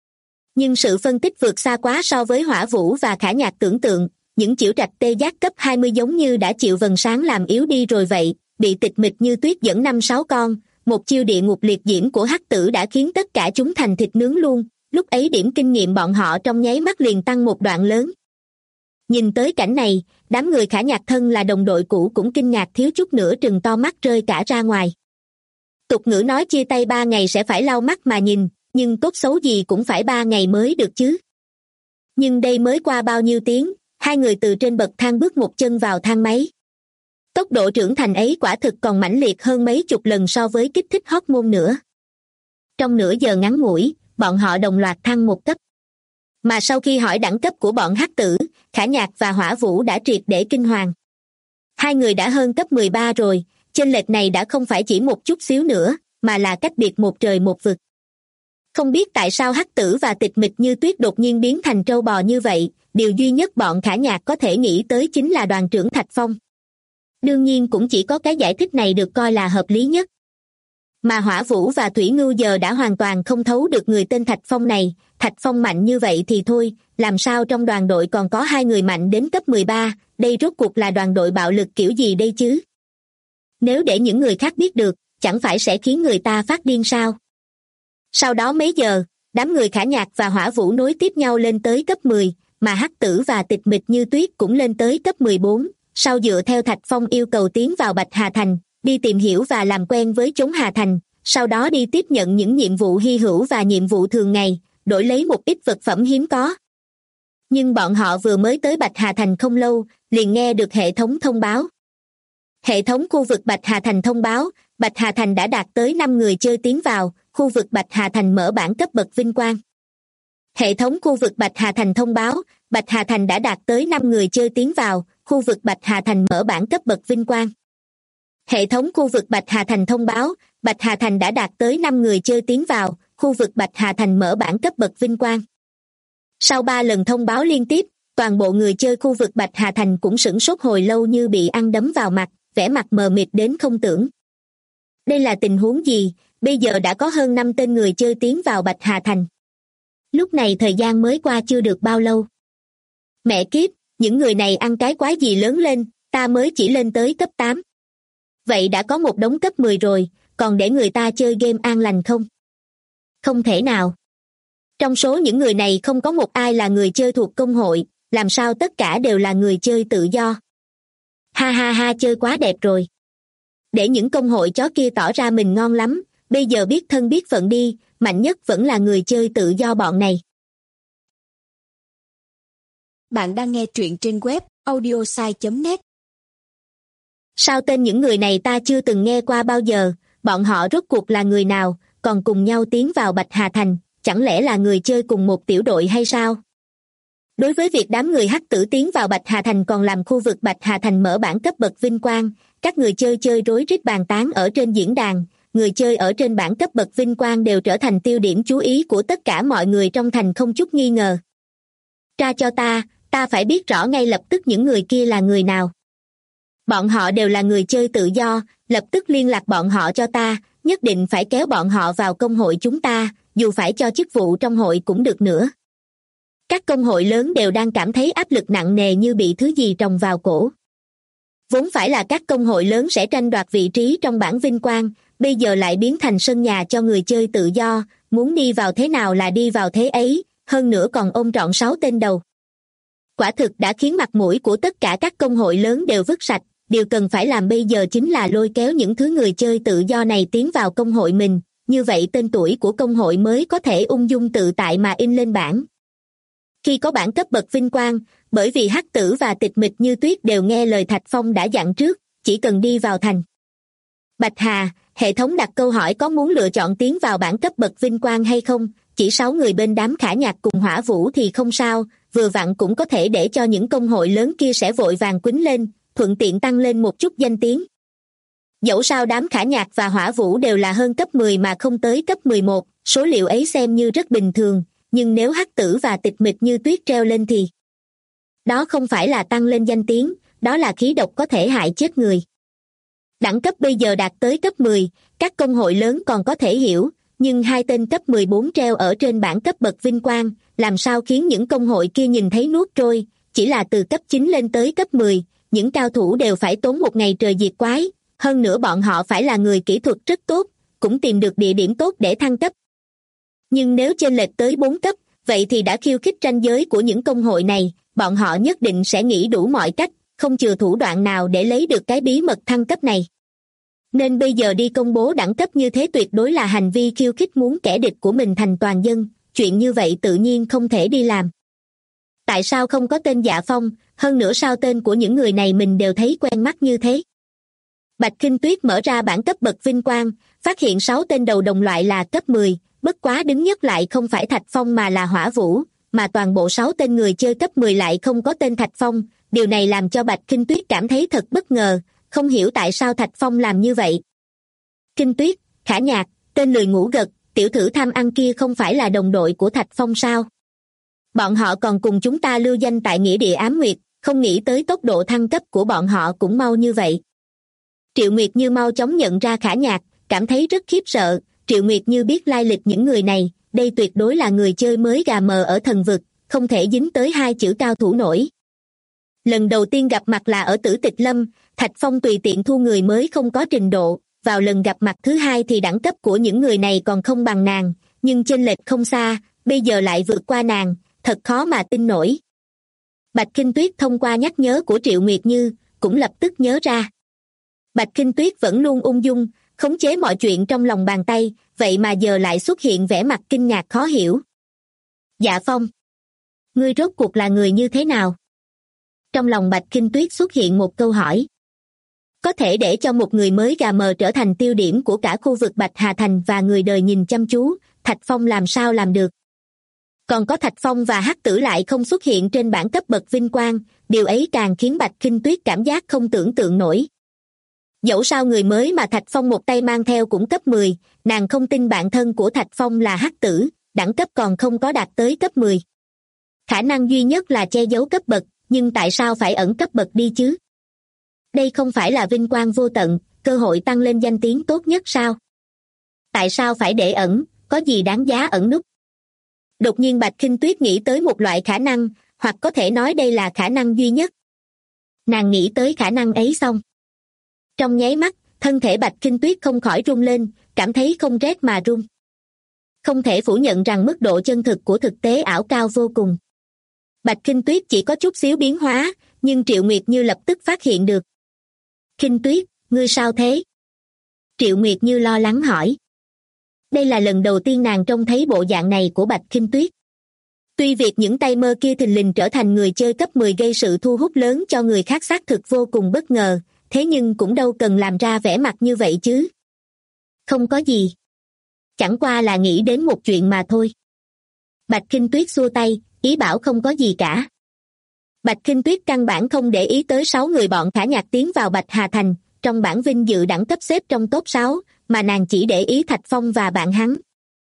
B: Nhưng sự phân tích vượt xa quá so với Hỏa Vũ và Khả Nhạc tưởng tượng, những chĩu trạch tê giác cấp 20 giống như đã chịu vầng sáng làm yếu đi rồi vậy, bị Tịch Mịch Như Tuyết dẫn 5-6 con, một chiêu địa ngục liệt diễm của hắc tử đã khiến tất cả chúng thành thịt nướng luôn, lúc ấy điểm kinh nghiệm bọn họ trong nháy mắt liền tăng một đoạn lớn. Nhìn tới cảnh này, đám người Khả Nhạc thân là đồng đội cũ cũng kinh ngạc thiếu chút nữa trừng to mắt rơi cả ra ngoài. Tục ngữ nói chia tay 3 ngày sẽ phải lau mắt mà nhìn, nhưng tốt xấu gì cũng phải 3 ngày mới được chứ. Nhưng đây mới qua bao nhiêu tiếng, hai người từ trên bậc thang bước một chân vào thang máy. Tốc độ trưởng thành ấy quả thực còn mãnh liệt hơn mấy chục lần so với kích thích hormone nữa. Trong nửa giờ ngắn ngủi, bọn họ đồng loạt thăng một cấp. Mà sau khi hỏi đẳng cấp của bọn hắc tử, Khả Nhạc và Hỏa Vũ đã triệt để kinh hoàng. Hai người đã hơn cấp 13 rồi, chênh lệch này đã không phải chỉ một chút xíu nữa, mà là cách biệt một trời một vực. Không biết tại sao hắc tử và Tịch Mịch Như Tuyết đột nhiên biến thành trâu bò như vậy, điều duy nhất bọn Khả Nhạc có thể nghĩ tới chính là đoàn trưởng Thạch Phong. Đương nhiên cũng chỉ có cái giải thích này được coi là hợp lý nhất. Mà Hỏa Vũ và Thủy Ngưu giờ đã hoàn toàn không thấu được người tên Thạch Phong này, Thạch Phong mạnh như vậy thì thôi, làm sao trong đoàn đội còn có hai người mạnh đến cấp 13, đây rốt cuộc là đoàn đội bạo lực kiểu gì đây chứ? Nếu để những người khác biết được, chẳng phải sẽ khiến người ta phát điên sao? Sau đó mấy giờ, đám người Khả Nhạc và Hỏa Vũ nối tiếp nhau lên tới cấp 10, mà hắc tử và Tịch Mịch Như Tuyết cũng lên tới cấp 14, sau dựa theo Thạch Phong yêu cầu tiến vào Bạch Hà Thành, đi tìm hiểu và làm quen với chốn Hà Thành, sau đó đi tiếp nhận những nhiệm vụ hy hữu và nhiệm vụ thường ngày, đổi lấy một ít vật phẩm hiếm có. Nhưng bọn họ vừa mới tới Bạch Hà Thành không lâu, liền nghe được hệ thống thông báo. Hệ thống khu vực Bạch Hà Thành thông báo, Bạch Hà Thành đã đạt tới 5 người chơi tiến vào, khu vực Bạch Hà Thành mở bảng cấp bậc vinh quang. Hệ thống khu vực Bạch Hà Thành thông báo, Bạch Hà Thành đã đạt tới 5 người chơi tiến vào, khu vực Bạch Hà Thành mở bảng cấp bậc vinh quang. Hệ thống khu vực Bạch Hà Thành thông báo, Bạch Hà Thành đã đạt tới 5 người chơi tiến vào, khu vực Bạch Hà Thành mở bảng cấp bậc vinh quang. Sau 3 lần thông báo liên tiếp, toàn bộ người chơi khu vực Bạch Hà Thành cũng sửng sốt hồi lâu như bị ăn đấm vào mặt, vẻ mặt mờ mịt đến không tưởng. Đây là tình huống gì, bây giờ đã có hơn 5 tên người chơi tiến vào Bạch Hà Thành. Lúc này thời gian mới qua chưa được bao lâu. Mẹ kiếp, những người này ăn cái quái gì lớn lên, ta mới chỉ lên tới cấp 8. Vậy đã có một đống cấp 10 rồi, còn để người ta chơi game an lành không? Không thể nào. Trong số những người này không có một ai là người chơi thuộc công hội, làm sao tất cả đều là người chơi tự do? Ha ha ha, chơi quá đẹp rồi. Để những công hội chó kia tỏ ra mình ngon lắm, bây giờ biết thân biết phận đi, mạnh nhất vẫn là người chơi tự do bọn này.
C: Bạn đang nghe truyện trên web audiosai.net.
B: Sao tên những người này ta chưa từng nghe qua bao giờ, bọn họ rốt cuộc là người nào, còn cùng nhau tiến vào Bạch Hà Thành, chẳng lẽ là người chơi cùng một tiểu đội hay sao? Đối với việc đám người hắc tử tiến vào Bạch Hà Thành còn làm khu vực Bạch Hà Thành mở bảng cấp bậc vinh quang, các người chơi chơi rối rít bàn tán ở trên diễn đàn, người chơi ở trên bảng cấp bậc vinh quang đều trở thành tiêu điểm chú ý của tất cả mọi người trong thành không chút nghi ngờ. Tra cho ta phải biết rõ ngay lập tức những người kia là người nào. Bọn họ đều là người chơi tự do, lập tức liên lạc bọn họ cho ta, nhất định phải kéo bọn họ vào công hội chúng ta, dù phải cho chức vụ trong hội cũng được nữa. Các công hội lớn đều đang cảm thấy áp lực nặng nề như bị thứ gì trồng vào cổ. Vốn phải là các công hội lớn sẽ tranh đoạt vị trí trong bảng vinh quang, bây giờ lại biến thành sân nhà cho người chơi tự do, muốn đi vào thế nào là đi vào thế ấy, hơn nữa còn ôm trọn 6 tên đầu. Quả thực đã khiến mặt mũi của tất cả các công hội lớn đều vứt sạch, điều cần phải làm bây giờ chính là lôi kéo những thứ người chơi tự do này tiến vào công hội mình, như vậy tên tuổi của công hội mới có thể ung dung tự tại mà in lên bảng. Khi có bảng cấp bậc vinh quang, bởi vì hắc tử và tịch mịch như tuyết đều nghe lời Thạch Phong đã dặn trước, chỉ cần đi vào thành Bạch Hà, hệ thống đặt câu hỏi có muốn lựa chọn tiến vào bảng cấp bậc vinh quang hay không, chỉ 6 người bên đám Khả Nhạc cùng Hỏa Vũ thì không sao, vừa vặn cũng có thể để cho những công hội lớn kia sẽ vội vàng quýnh lên, thuận tiện tăng lên một chút danh tiếng. Dẫu sao đám Khả Nhạc và Hỏa Vũ đều là hơn cấp 10 mà không tới cấp 11, số liệu ấy xem như rất bình thường, nhưng nếu hắc tử và tịch mịch như tuyết treo lên thì đó không phải là tăng lên danh tiếng, đó là khí độc có thể hại chết người. Đẳng cấp bây giờ đạt tới cấp 10, các công hội lớn còn có thể hiểu, nhưng hai tên cấp 14 treo ở trên bảng cấp bậc vinh quang, làm sao khiến những công hội kia nhìn thấy nuốt trôi, chỉ là từ cấp 9 lên tới cấp 10, những cao thủ đều phải tốn một ngày trời diệt quái, hơn nữa bọn họ phải là người kỹ thuật rất tốt, cũng tìm được địa điểm tốt để thăng cấp. Nhưng nếu chênh lệch tới 4 cấp, vậy thì đã khiêu khích ranh giới của những công hội này, bọn họ nhất định sẽ nghĩ đủ mọi cách, không chừa thủ đoạn nào để lấy được cái bí mật thăng cấp này. Nên bây giờ đi công bố đẳng cấp như thế tuyệt đối là hành vi khiêu khích muốn kẻ địch của mình thành toàn dân, chuyện như vậy tự nhiên không thể đi làm. Tại sao không có tên Dạ Phong, hơn nữa sao tên của những người này mình đều thấy quen mắt như thế? Bạch Kinh Tuyết mở ra bảng cấp bậc vinh quang, phát hiện 6 tên đầu đồng loại là cấp 10, bất quá đứng nhất lại không phải Thạch Phong mà là Hỏa Vũ, mà toàn bộ 6 tên người chơi cấp 10 lại không có tên Thạch Phong, điều này làm cho Bạch Kinh Tuyết cảm thấy thật bất ngờ, không hiểu tại sao Thạch Phong làm như vậy. Kinh Tuyết, Khả Nhạc, tên lười ngủ gật, tiểu thử tham ăn kia không phải là đồng đội của Thạch Phong sao? Bọn họ còn cùng chúng ta lưu danh tại nghĩa địa Ám Nguyệt, không nghĩ tới tốc độ thăng cấp của bọn họ cũng mau như vậy. Triệu Nguyệt Như mau chóng nhận ra Khả Nhạc, cảm thấy rất khiếp sợ, Triệu Nguyệt Như biết lai lịch những người này, đây tuyệt đối là người chơi mới gà mờ ở thần vực, không thể dính tới hai chữ cao thủ nổi. Lần đầu tiên gặp mặt là ở Tử Tịch Lâm, Thạch Phong tùy tiện thu người mới không có trình độ, vào lần gặp mặt thứ hai thì đẳng cấp của những người này còn không bằng nàng, nhưng chênh lệch không xa, bây giờ lại vượt qua nàng, thật khó mà tin nổi. Bạch Kinh Tuyết thông qua nhắc nhớ của Triệu Nguyệt Như, cũng lập tức nhớ ra. Bạch Kinh Tuyết vẫn luôn ung dung, khống chế mọi chuyện trong lòng bàn tay, vậy mà giờ lại xuất hiện vẻ mặt kinh ngạc khó hiểu. Dạ Phong, ngươi rốt cuộc là người như thế nào? Trong lòng Bạch Kinh Tuyết xuất hiện một câu hỏi. Có thể để cho một người mới gà mờ trở thành tiêu điểm của cả khu vực Bạch Hà Thành và người đời nhìn chăm chú, Thạch Phong làm sao làm được? Còn có Thạch Phong và hắc tử lại không xuất hiện trên bảng cấp bậc vinh quang, điều ấy càng khiến Bạch Kinh Tuyết cảm giác không tưởng tượng nổi. Dẫu sao người mới mà Thạch Phong một tay mang theo cũng cấp 10, nàng không tin bạn thân của Thạch Phong là hắc tử, đẳng cấp còn không có đạt tới cấp 10. Khả năng duy nhất là che giấu cấp bậc, nhưng tại sao phải ẩn cấp bậc đi chứ? Đây không phải là vinh quang vô tận, cơ hội tăng lên danh tiếng tốt nhất sao? Tại sao phải để ẩn, có gì đáng giá ẩn núp? Đột nhiên Bạch Khinh Tuyết nghĩ tới một loại khả năng, hoặc có thể nói đây là khả năng duy nhất. Nàng nghĩ tới khả năng ấy xong. Trong nháy mắt, thân thể Bạch Khinh Tuyết không khỏi rung lên, cảm thấy không rét mà run. Không thể phủ nhận rằng mức độ chân thực của thực tế ảo cao vô cùng. Bạch Khinh Tuyết chỉ có chút xíu biến hóa, nhưng Triệu Nguyệt Như lập tức phát hiện được. Khinh Tuyết, ngươi sao thế? Triệu Nguyệt Như lo lắng hỏi. Đây là lần đầu tiên nàng trông thấy bộ dạng này của Bạch Khinh Tuyết. Tuy việc những tay mơ kia thình lình trở thành người chơi cấp 10 gây sự thu hút lớn cho người khác xác thực vô cùng bất ngờ, thế nhưng cũng đâu cần làm ra vẻ mặt như vậy chứ. Không có gì. Chẳng qua là nghĩ đến một chuyện mà thôi. Bạch Khinh Tuyết xua tay, ý bảo không có gì cả. Bạch Khinh Tuyết căn bản không để ý tới 6 người bọn Khả Nhạc tiến vào Bạch Hà Thành, trong bảng vinh dự đẳng cấp xếp trong top 6, mà nàng chỉ để ý Thạch Phong và bạn hắn.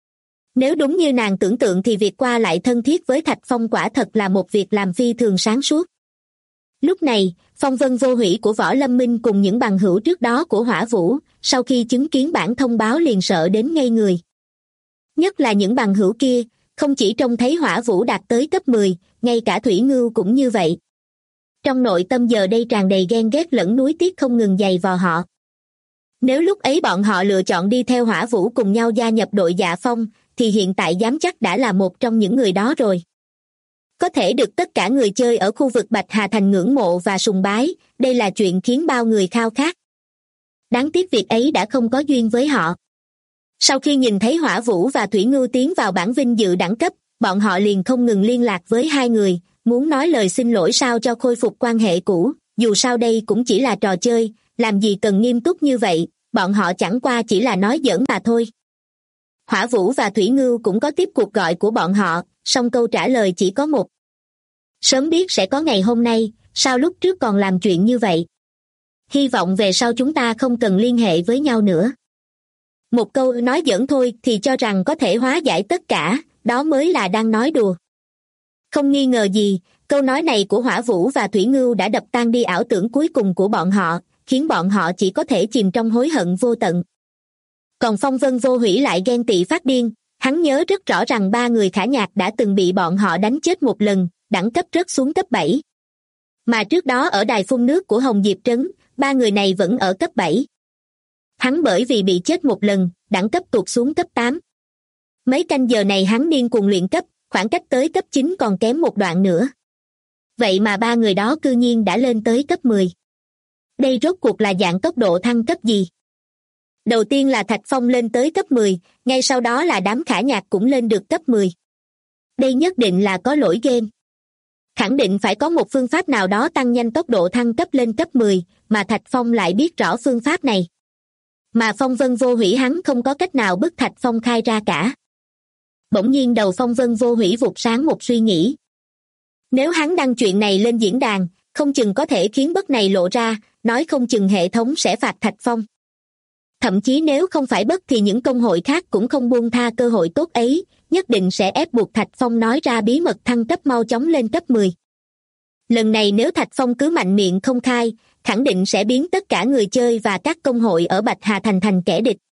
B: Nếu đúng như nàng tưởng tượng thì việc qua lại thân thiết với Thạch Phong quả thật là một việc làm phi thường sáng suốt. Lúc này, phong vân vô hủy của Võ Lâm Minh cùng những bằng hữu trước đó của Hỏa Vũ, sau khi chứng kiến bản thông báo liền sợ đến ngây người. Nhất là những bằng hữu kia, không chỉ trông thấy Hỏa Vũ đạt tới cấp 10, ngay cả Thủy Ngưu cũng như vậy. Trong nội tâm giờ đây tràn đầy ghen ghét lẫn nuối tiếc không ngừng giày vò họ. Nếu lúc ấy bọn họ lựa chọn đi theo Hỏa Vũ cùng nhau gia nhập đội Dạ Phong, thì hiện tại dám chắc đã là một trong những người đó rồi. Có thể được tất cả người chơi ở khu vực Bạch Hà Thành ngưỡng mộ và sùng bái, đây là chuyện khiến bao người khao khát. Đáng tiếc việc ấy đã không có duyên với họ. Sau khi nhìn thấy Hỏa Vũ và Thủy Ngưu tiến vào bảng vinh dự đẳng cấp, bọn họ liền không ngừng liên lạc với hai người, muốn nói lời xin lỗi sao cho khôi phục quan hệ cũ, dù sao đây cũng chỉ là trò chơi, làm gì cần nghiêm túc như vậy, bọn họ chẳng qua chỉ là nói giỡn mà thôi. Hỏa Vũ và Thủy Ngưu cũng có tiếp cuộc gọi của bọn họ, song câu trả lời chỉ có một. Sớm biết sẽ có ngày hôm nay, sao lúc trước còn làm chuyện như vậy? Hy vọng về sau chúng ta không cần liên hệ với nhau nữa. Một câu nói giỡn thôi thì cho rằng có thể hóa giải tất cả, đó mới là đang nói đùa. Không nghi ngờ gì, câu nói này của Hỏa Vũ và Thủy Ngưu đã đập tan đi ảo tưởng cuối cùng của bọn họ, khiến bọn họ chỉ có thể chìm trong hối hận vô tận. Còn phong vân vô hủy lại ghen tị phát điên, hắn nhớ rất rõ rằng 3 người Khả Nhạc đã từng bị bọn họ đánh chết một lần, đẳng cấp rớt xuống cấp 7. Mà trước đó ở đài phun nước của Hồng Diệp Trấn, 3 người này vẫn ở cấp 7. Hắn bởi vì bị chết một lần, đẳng cấp tụt xuống cấp 8. Mấy canh giờ này hắn điên cuồng luyện cấp, khoảng cách tới cấp 9 còn kém một đoạn nữa. Vậy mà 3 người đó cư nhiên đã lên tới cấp 10. Đây rốt cuộc là dạng tốc độ thăng cấp gì? Đầu tiên là Thạch Phong lên tới cấp 10, ngay sau đó là đám Khả Nhạc cũng lên được cấp 10. Đây nhất định là có lỗi game. Khẳng định phải có một phương pháp nào đó tăng nhanh tốc độ thăng cấp lên cấp 10, mà Thạch Phong lại biết rõ phương pháp này. Mà phong vân vô hủy hắn không có cách nào bức Thạch Phong khai ra cả. Bỗng nhiên đầu phong vân vô hủy vụt sáng một suy nghĩ. Nếu hắn đăng chuyện này lên diễn đàn, không chừng có thể khiến bất này lộ ra, nói không chừng hệ thống sẽ phạt Thạch Phong. Thậm chí nếu không phải bất thì những công hội khác cũng không buông tha cơ hội tốt ấy, nhất định sẽ ép buộc Thạch Phong nói ra bí mật thăng cấp mau chóng lên cấp 10. Lần này nếu Thạch Phong cứ mạnh miệng không khai, khẳng định sẽ biến tất cả người chơi và các công hội ở Bạch Hà Thành thành kẻ địch.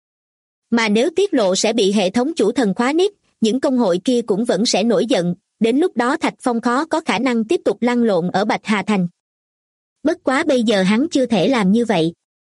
B: Mà nếu tiết lộ sẽ bị hệ thống chủ thần khóa nick, những công hội kia cũng vẫn sẽ nổi giận, đến lúc đó Thạch Phong khó có khả năng tiếp tục lăn lộn ở Bạch Hà Thành. Bất quá bây giờ hắn chưa thể làm như vậy.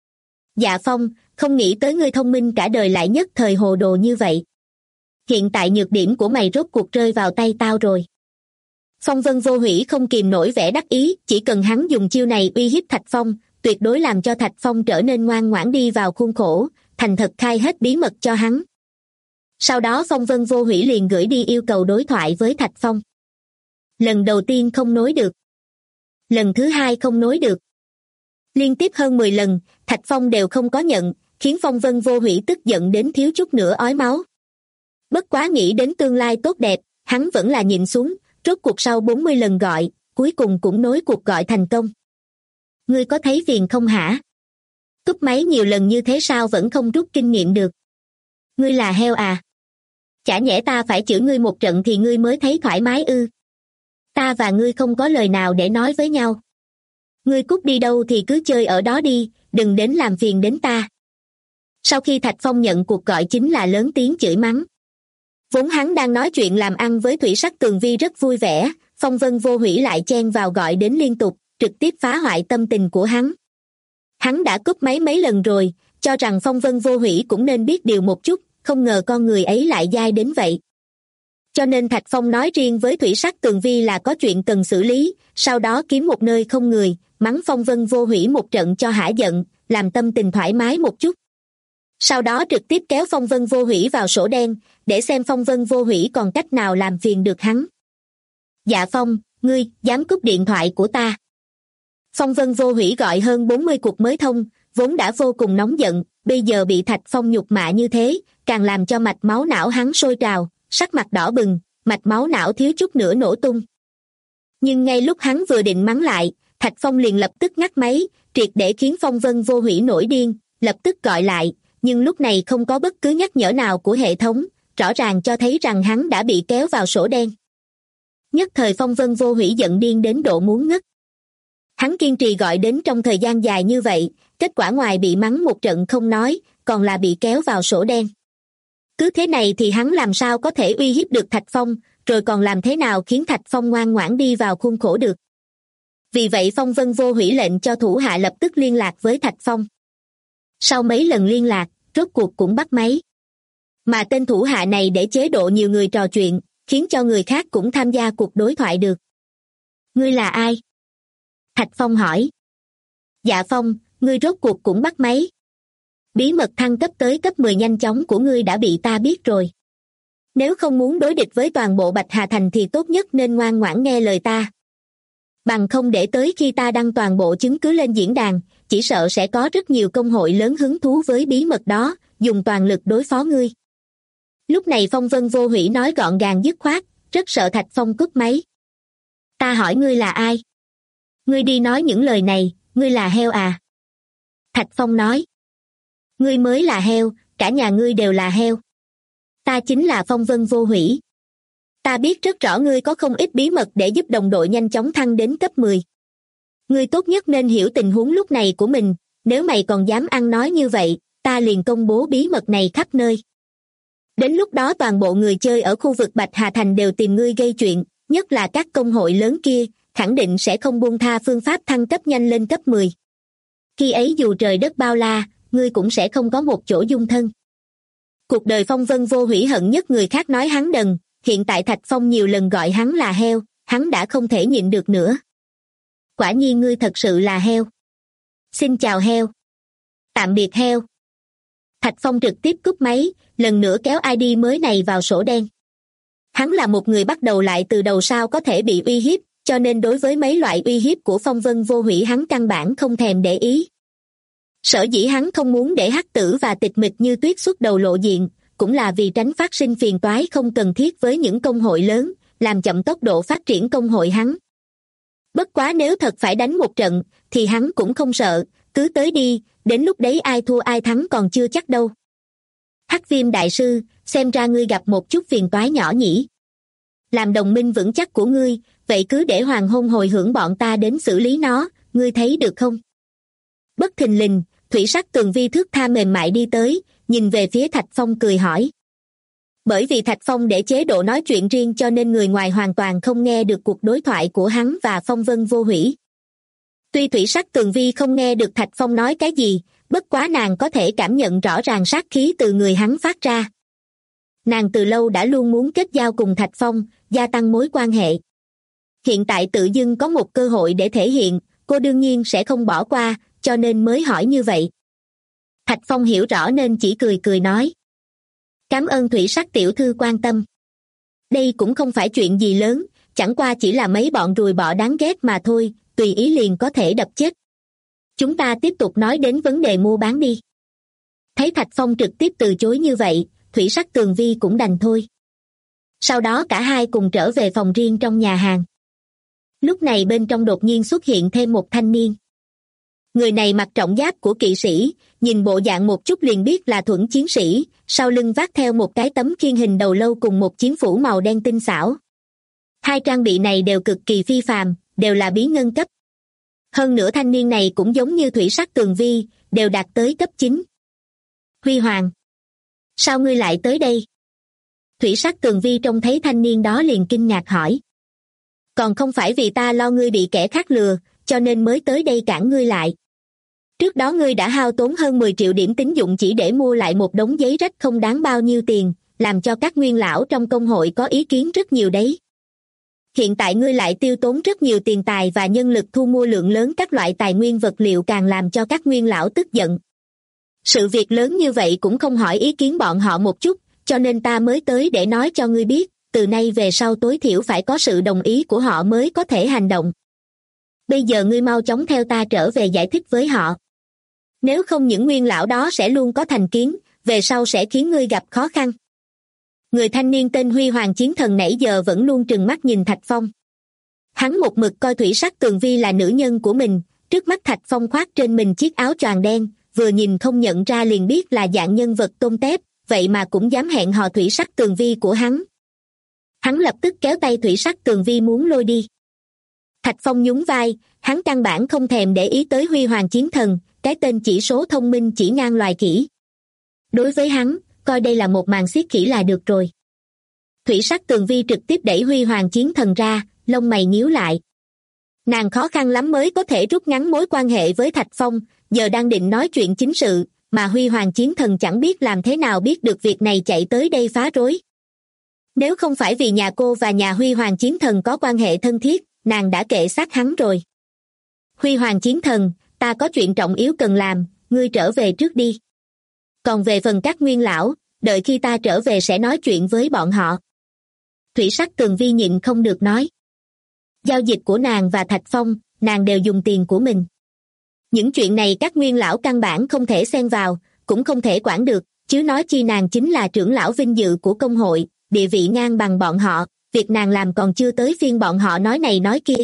B: Dạ Phong, không nghĩ tới ngươi thông minh cả đời lại nhất thời hồ đồ như vậy. Hiện tại nhược điểm của mày rốt cuộc rơi vào tay tao rồi. Phong vân vô hủy không kìm nổi vẻ đắc ý, chỉ cần hắn dùng chiêu này uy hiếp Thạch Phong, tuyệt đối làm cho Thạch Phong trở nên ngoan ngoãn đi vào khuôn khổ, thành thật khai hết bí mật cho hắn. Sau đó phong vân vô hủy liền gửi đi yêu cầu đối thoại với Thạch Phong. Lần đầu tiên không nối được. Lần thứ hai không nối được. Liên tiếp hơn 10 lần, Thạch Phong đều không có nhận, khiến phong vân vô hủy tức giận đến thiếu chút nữa ói máu. Bất quá nghĩ đến tương lai tốt đẹp, hắn vẫn là nhịn xuống, rốt cuộc sau 40 lần gọi, cuối cùng cũng nối cuộc gọi thành công. Ngươi có thấy phiền không hả? Cúp máy nhiều lần như thế sao vẫn không rút kinh nghiệm được? Ngươi là heo à? Chả nhẽ ta phải chửi ngươi một trận thì ngươi mới thấy thoải mái ư? Ta và ngươi không có lời nào để nói với nhau. Ngươi cút đi đâu thì cứ chơi ở đó đi, đừng đến làm phiền đến ta. Sau khi Thạch Phong nhận cuộc gọi chính là lớn tiếng chửi mắng. Vốn hắn đang nói chuyện làm ăn với Thủy Sắc Tường Vi rất vui vẻ, Phong Vân Vô Hủy lại chen vào gọi đến liên tục, trực tiếp phá hoại tâm tình của hắn. Hắn đã cúp máy mấy lần rồi, cho rằng Phong Vân Vô Hủy cũng nên biết điều một chút, không ngờ con người ấy lại dai đến vậy. Cho nên Thạch Phong nói riêng với Thủy Sắc Tường Vi là có chuyện cần xử lý, sau đó kiếm một nơi không người, mắng Phong Vân Vô Hủy một trận cho hả giận, làm tâm tình thoải mái một chút. Sau đó trực tiếp kéo Phong Vân Vô Hủy vào sổ đen, để xem Phong Vân Vô Hủy còn cách nào làm phiền được hắn. Dạ Phong, ngươi dám cúp điện thoại của ta? Phong Vân Vô Hủy gọi hơn 40 cuộc mới thông, vốn đã vô cùng nóng giận, bây giờ bị Thạch Phong nhục mạ như thế, càng làm cho mạch máu não hắn sôi trào, sắc mặt đỏ bừng, mạch máu não thiếu chút nữa nổ tung. Nhưng ngay lúc hắn vừa định mắng lại, Thạch Phong liền lập tức ngắt máy, triệt để khiến Phong Vân Vô Hủy nổi điên, lập tức gọi lại, nhưng lúc này không có bất cứ nhắc nhở nào của hệ thống, rõ ràng cho thấy rằng hắn đã bị kéo vào sổ đen. Nhất thời Phong Vân Vô Hủy giận điên đến độ muốn ngất. Hắn kiên trì gọi đến trong thời gian dài như vậy, kết quả ngoài bị mắng một trận không nói, còn là bị kéo vào sổ đen. Cứ thế này thì hắn làm sao có thể uy hiếp được Thạch Phong, rồi còn làm thế nào khiến Thạch Phong ngoan ngoãn đi vào khuôn khổ được. Vì vậy Phong Vân Vô Hủy lệnh cho thủ hạ lập tức liên lạc với Thạch Phong. Sau mấy lần liên lạc, rốt cuộc cũng bắt máy. Mà tên thủ hạ này để chế độ nhiều người trò chuyện, khiến cho người khác cũng tham gia cuộc đối thoại được. Ngươi là ai? Thạch Phong hỏi. Dạ Phong, ngươi rốt cuộc cũng bắt máy. Bí mật thăng cấp tới cấp 10 nhanh chóng của ngươi đã bị ta biết rồi. Nếu không muốn đối địch với toàn bộ Bạch Hà Thành thì tốt nhất nên ngoan ngoãn nghe lời ta. Bằng không để tới khi ta đăng toàn bộ chứng cứ lên diễn đàn, chỉ sợ sẽ có rất nhiều công hội lớn hứng thú với bí mật đó, dùng toàn lực đối phó ngươi. Lúc này Phong Vân Vô Hủy nói gọn gàng dứt khoát, rất sợ Thạch Phong cúp máy. Ta hỏi ngươi là ai? Ngươi đi nói những lời này, ngươi là heo à? Thạch Phong nói. Ngươi mới là heo, cả nhà ngươi đều là heo. Ta chính là Phong Vân Vô Hủy. Ta biết rất rõ ngươi có không ít bí mật để giúp đồng đội nhanh chóng thăng đến cấp 10. Ngươi tốt nhất nên hiểu tình huống lúc này của mình, nếu mày còn dám ăn nói như vậy, ta liền công bố bí mật này khắp nơi. Đến lúc đó toàn bộ người chơi ở khu vực Bạch Hà Thành đều tìm ngươi gây chuyện, nhất là các công hội lớn kia, khẳng định sẽ không buông tha phương pháp thăng cấp nhanh lên cấp 10. Khi ấy dù trời đất bao la, ngươi cũng sẽ không có một chỗ dung thân. Cuộc đời Phong Vân Vô Hủy hận nhất người khác nói hắn đần, hiện tại Thạch Phong nhiều lần gọi hắn là heo, hắn đã không thể nhịn được nữa. Quả nhiên ngươi thật sự là heo. Xin chào heo. Tạm biệt heo. Thạch Phong trực tiếp cúp máy, lần nữa kéo ID mới này vào sổ đen. Hắn là một người bắt đầu lại từ đầu sao có thể bị uy hiếp, cho nên đối với mấy loại uy hiếp của Phong Vân Vô Hủy hắn căn bản không thèm để ý. Sở dĩ hắn không muốn để Hắc Tử và Tịch Mịch Như Tuyết xuất đầu lộ diện, cũng là vì tránh phát sinh phiền toái không cần thiết với những công hội lớn, làm chậm tốc độ phát triển công hội hắn. Bất quá nếu thật phải đánh một trận, thì hắn cũng không sợ, cứ tới đi, đến lúc đấy ai thua ai thắng còn chưa chắc đâu. Hắc Viêm đại sư, xem ra ngươi gặp một chút phiền toái nhỏ nhỉ. Làm đồng minh vững chắc của ngươi, vậy cứ để Hoàng Hôn hồi hưởng bọn ta đến xử lý nó, ngươi thấy được không? Bất thình lình, Thủy Sắc Tường Vi thước tha mềm mại đi tới, nhìn về phía Thạch Phong cười hỏi. Bởi vì Thạch Phong để chế độ nói chuyện riêng cho nên người ngoài hoàn toàn không nghe được cuộc đối thoại của hắn và Phong Vân Vô Hủy. Tuy Thủy Sắc Tường Vi không nghe được Thạch Phong nói cái gì, bất quá nàng có thể cảm nhận rõ ràng sát khí từ người hắn phát ra. Nàng từ lâu đã luôn muốn kết giao cùng Thạch Phong, gia tăng mối quan hệ. Hiện tại tự dưng có một cơ hội để thể hiện, cô đương nhiên sẽ không bỏ qua, cho nên mới hỏi như vậy. Thạch Phong hiểu rõ nên chỉ cười cười nói. Cảm ơn Thủy Sắc tiểu thư quan tâm. Đây cũng không phải chuyện gì lớn, chẳng qua chỉ là mấy bọn ruồi bọ đáng ghét mà thôi, tùy ý liền có thể đập chết. Chúng ta tiếp tục nói đến vấn đề mua bán đi. Thấy Thạch Phong trực tiếp từ chối như vậy, Thủy Sắc Tường Vi cũng đành thôi. Sau đó cả hai cùng trở về phòng riêng trong nhà hàng. Lúc này bên trong đột nhiên xuất hiện thêm một thanh niên. Người này mặc trọng giáp của kỵ sĩ, nhìn bộ dạng một chút liền biết là thuẫn chiến sĩ, sau lưng vác theo một cái tấm khiên hình đầu lâu cùng một chiến phủ màu đen tinh xảo. Hai trang bị này đều cực kỳ phi phàm, đều là bí ngân cấp. Hơn nữa thanh niên này cũng giống như thủy sắc tường vi, đều đạt tới cấp 9. Huy Hoàng, sao ngươi lại tới đây? Thủy sắc tường vi trông thấy thanh niên đó liền kinh ngạc hỏi. Còn không phải vì ta lo ngươi bị kẻ khác lừa, cho nên mới tới đây cản ngươi lại. Trước đó ngươi đã hao tốn hơn 10 triệu điểm tín dụng chỉ để mua lại một đống giấy rách không đáng bao nhiêu tiền, làm cho các nguyên lão trong công hội có ý kiến rất nhiều đấy. Hiện tại ngươi lại tiêu tốn rất nhiều tiền tài và nhân lực thu mua lượng lớn các loại tài nguyên vật liệu càng làm cho các nguyên lão tức giận. Sự việc lớn như vậy cũng không hỏi ý kiến bọn họ một chút, cho nên ta mới tới để nói cho ngươi biết, từ nay về sau tối thiểu phải có sự đồng ý của họ mới có thể hành động. Bây giờ ngươi mau chóng theo ta trở về giải thích với họ. Nếu không những nguyên lão đó sẽ luôn có thành kiến, về sau sẽ khiến ngươi gặp khó khăn. Người thanh niên tên Huy Hoàng Chiến Thần nãy giờ vẫn luôn trừng mắt nhìn Thạch Phong. Hắn một mực coi thủy sắc tường vi là nữ nhân của mình, trước mắt Thạch Phong khoác trên mình chiếc áo choàng đen, vừa nhìn không nhận ra liền biết là dạng nhân vật tôm tép, vậy mà cũng dám hẹn hò thủy sắc tường vi của hắn. Hắn lập tức kéo tay thủy sắc tường vi muốn lôi đi. Thạch Phong nhún vai, hắn căn bản không thèm để ý tới Huy Hoàng Chiến Thần, cái tên chỉ số thông minh chỉ ngang loài khỉ. Đối với hắn, coi đây là một màn xiết khỉ là được rồi. Thủy sắc tường vi trực tiếp đẩy Huy Hoàng Chiến Thần ra, lông mày nhíu lại. Nàng khó khăn lắm mới có thể rút ngắn mối quan hệ với Thạch Phong, giờ đang định nói chuyện chính sự, mà Huy Hoàng Chiến Thần chẳng biết làm thế nào biết được việc này chạy tới đây phá rối. Nếu không phải vì nhà cô và nhà Huy Hoàng Chiến Thần có quan hệ thân thiết, nàng đã kệ sát hắn rồi. Huy Hoàng Chiến Thần, ta có chuyện trọng yếu cần làm, ngươi trở về trước đi. Còn về phần các nguyên lão, đợi khi ta trở về sẽ nói chuyện với bọn họ. Thủy sắc tường vi nhịn không được nói. Giao dịch của nàng và Thạch Phong, nàng đều dùng tiền của mình. Những chuyện này các nguyên lão căn bản không thể xen vào, cũng không thể quản được, chứ nói chi nàng chính là trưởng lão vinh dự của công hội, địa vị ngang bằng bọn họ, việc nàng làm còn chưa tới phiên bọn họ nói này nói kia.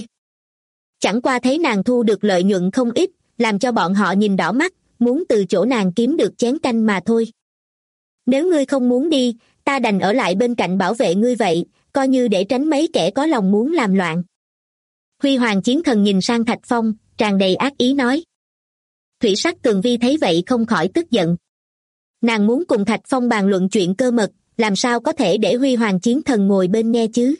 B: Chẳng qua thấy nàng thu được lợi nhuận không ít, làm cho bọn họ nhìn đỏ mắt, muốn từ chỗ nàng kiếm được chén canh mà thôi. Nếu ngươi không muốn đi, ta đành ở lại bên cạnh bảo vệ ngươi vậy, coi như để tránh mấy kẻ có lòng muốn làm loạn. Huy Hoàng Chiến Thần nhìn sang Thạch Phong, tràn đầy ác ý nói. Thủy sắc tường vi thấy vậy không khỏi tức giận. Nàng muốn cùng Thạch Phong bàn luận chuyện cơ mật, làm sao có thể để Huy Hoàng Chiến Thần ngồi bên nghe chứ?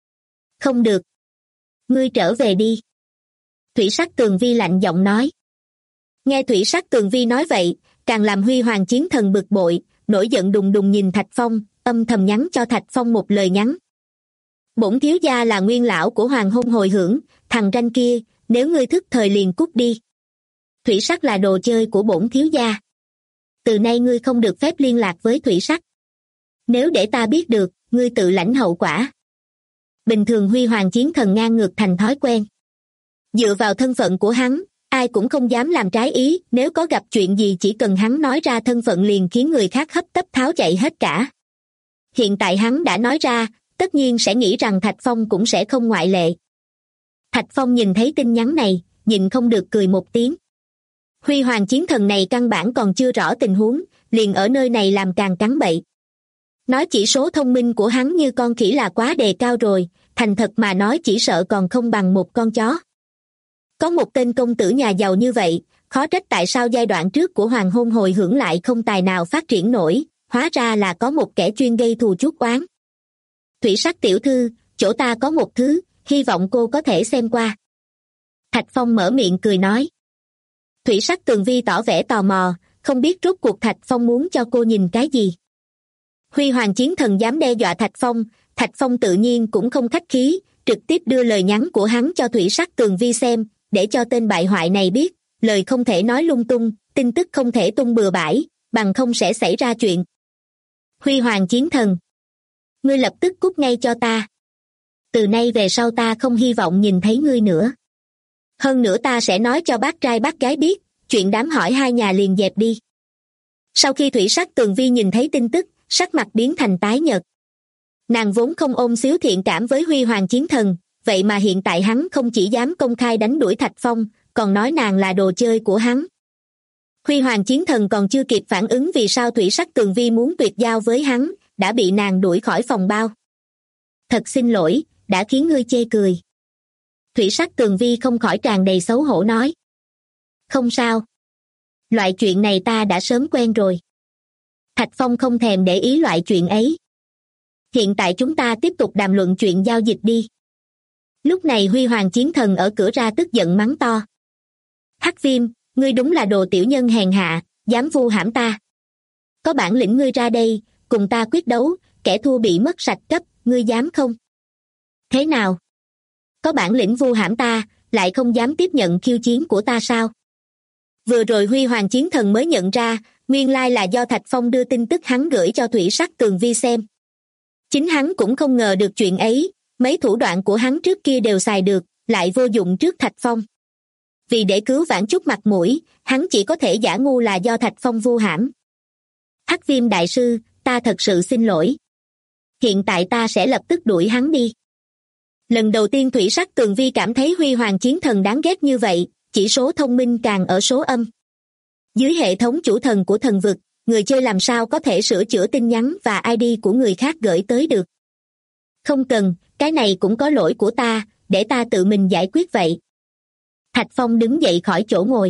B: Không được. Ngươi trở về đi. Thủy sắc tường vi lạnh giọng nói. Nghe thủy sắc tường vi nói vậy, càng làm Huy Hoàng Chiến Thần bực bội, nổi giận đùng đùng nhìn Thạch Phong, âm thầm nhắn cho Thạch Phong một lời nhắn. Bổn thiếu gia là nguyên lão của Hoàng Hôn Hồi Hưởng, thằng ranh kia, nếu ngươi thức thời liền cút đi. Thủy sắc là đồ chơi của bổn thiếu gia. Từ nay ngươi không được phép liên lạc với thủy sắc. Nếu để ta biết được, ngươi tự lãnh hậu quả. Bình thường Huy Hoàng Chiến Thần ngang ngược thành thói quen. Dựa vào thân phận của hắn, ai cũng không dám làm trái ý, nếu có gặp chuyện gì chỉ cần hắn nói ra thân phận liền khiến người khác hấp tấp tháo chạy hết cả. Hiện tại hắn đã nói ra, tất nhiên sẽ nghĩ rằng Thạch Phong cũng sẽ không ngoại lệ. Thạch Phong nhìn thấy tin nhắn này, nhịn không được cười một tiếng. Huy Hoàng Chiến Thần này căn bản còn chưa rõ tình huống, liền ở nơi này làm càng cắn bậy. Nói chỉ số thông minh của hắn như con khỉ là quá đề cao rồi, thành thật mà nói chỉ sợ còn không bằng một con chó. Có một tên công tử nhà giàu như vậy, khó trách tại sao giai đoạn trước của Hoàng Hôn Hồi Hưởng lại không tài nào phát triển nổi, hóa ra là có một kẻ chuyên gây thù chuốc oán. Thủy sắc tiểu thư, chỗ ta có một thứ, hy vọng cô có thể xem qua. Thạch Phong mở miệng cười nói. Thủy sắc tường vi tỏ vẻ tò mò, không biết rốt cuộc Thạch Phong muốn cho cô nhìn cái gì. Huy Hoàng Chiến Thần dám đe dọa Thạch Phong tự nhiên cũng không khách khí, trực tiếp đưa lời nhắn của hắn cho thủy sắc tường vi xem, để cho tên bại hoại này biết, lời không thể nói lung tung, tin tức không thể tung bừa bãi, bằng không sẽ xảy ra chuyện. Huy Hoàng Chiến Thần, ngươi lập tức cút ngay cho ta. Từ nay về sau ta không hy vọng nhìn thấy ngươi nữa. Hơn nữa ta sẽ nói cho bác trai bác gái biết, chuyện đám hỏi hai nhà liền dẹp đi. Sau khi thủy sắc tường vi nhìn thấy tin tức, sắc mặt biến thành tái nhợt. Nàng vốn không ôm xíu thiện cảm với Huy Hoàng Chiến Thần, vậy mà hiện tại hắn không chỉ dám công khai đánh đuổi Thạch Phong, còn nói nàng là đồ chơi của hắn. Huy Hoàng Chiến Thần còn chưa kịp phản ứng vì sao Thủy Sắc Tường Vi muốn tuyệt giao với hắn, đã bị nàng đuổi khỏi phòng bao. Thật xin lỗi, đã khiến ngươi chê cười. Thủy Sắc Tường Vi không khỏi tràn đầy xấu hổ nói. Không sao. Loại chuyện này ta đã sớm quen rồi. Thạch Phong không thèm để ý loại chuyện ấy. Hiện tại chúng ta tiếp tục đàm luận chuyện giao dịch đi. Lúc này Huy Hoàng Chiến Thần ở cửa ra tức giận mắng to. Hắc Viêm, ngươi đúng là đồ tiểu nhân hèn hạ, dám vu hãm ta. Có bản lĩnh ngươi ra đây, cùng ta quyết đấu, kẻ thua bị mất sạch cấp, ngươi dám không? Thế nào? Có bản lĩnh vu hãm ta, lại không dám tiếp nhận khiêu chiến của ta sao? Vừa rồi Huy Hoàng Chiến Thần mới nhận ra, nguyên lai là do Thạch Phong đưa tin tức hắn gửi cho Thủy Sắc Tường Vi xem. Chính hắn cũng không ngờ được chuyện ấy, mấy thủ đoạn của hắn trước kia đều xài được, lại vô dụng trước Thạch Phong. Vì để cứu vãn chút mặt mũi, hắn chỉ có thể giả ngu là do Thạch Phong vu hãm. Hắc Viêm đại sư, ta thật sự xin lỗi. Hiện tại ta sẽ lập tức đuổi hắn đi. Lần đầu tiên Thủy Sắc Tường Vi cảm thấy Huy Hoàng Chiến Thần đáng ghét như vậy, chỉ số thông minh càng ở số âm. Dưới hệ thống chủ thần của thần vực, người chơi làm sao có thể sửa chữa tin nhắn và ID của người khác gửi tới được. Không cần, cái này cũng có lỗi của ta, để ta tự mình giải quyết vậy. Thạch Phong đứng dậy khỏi chỗ ngồi.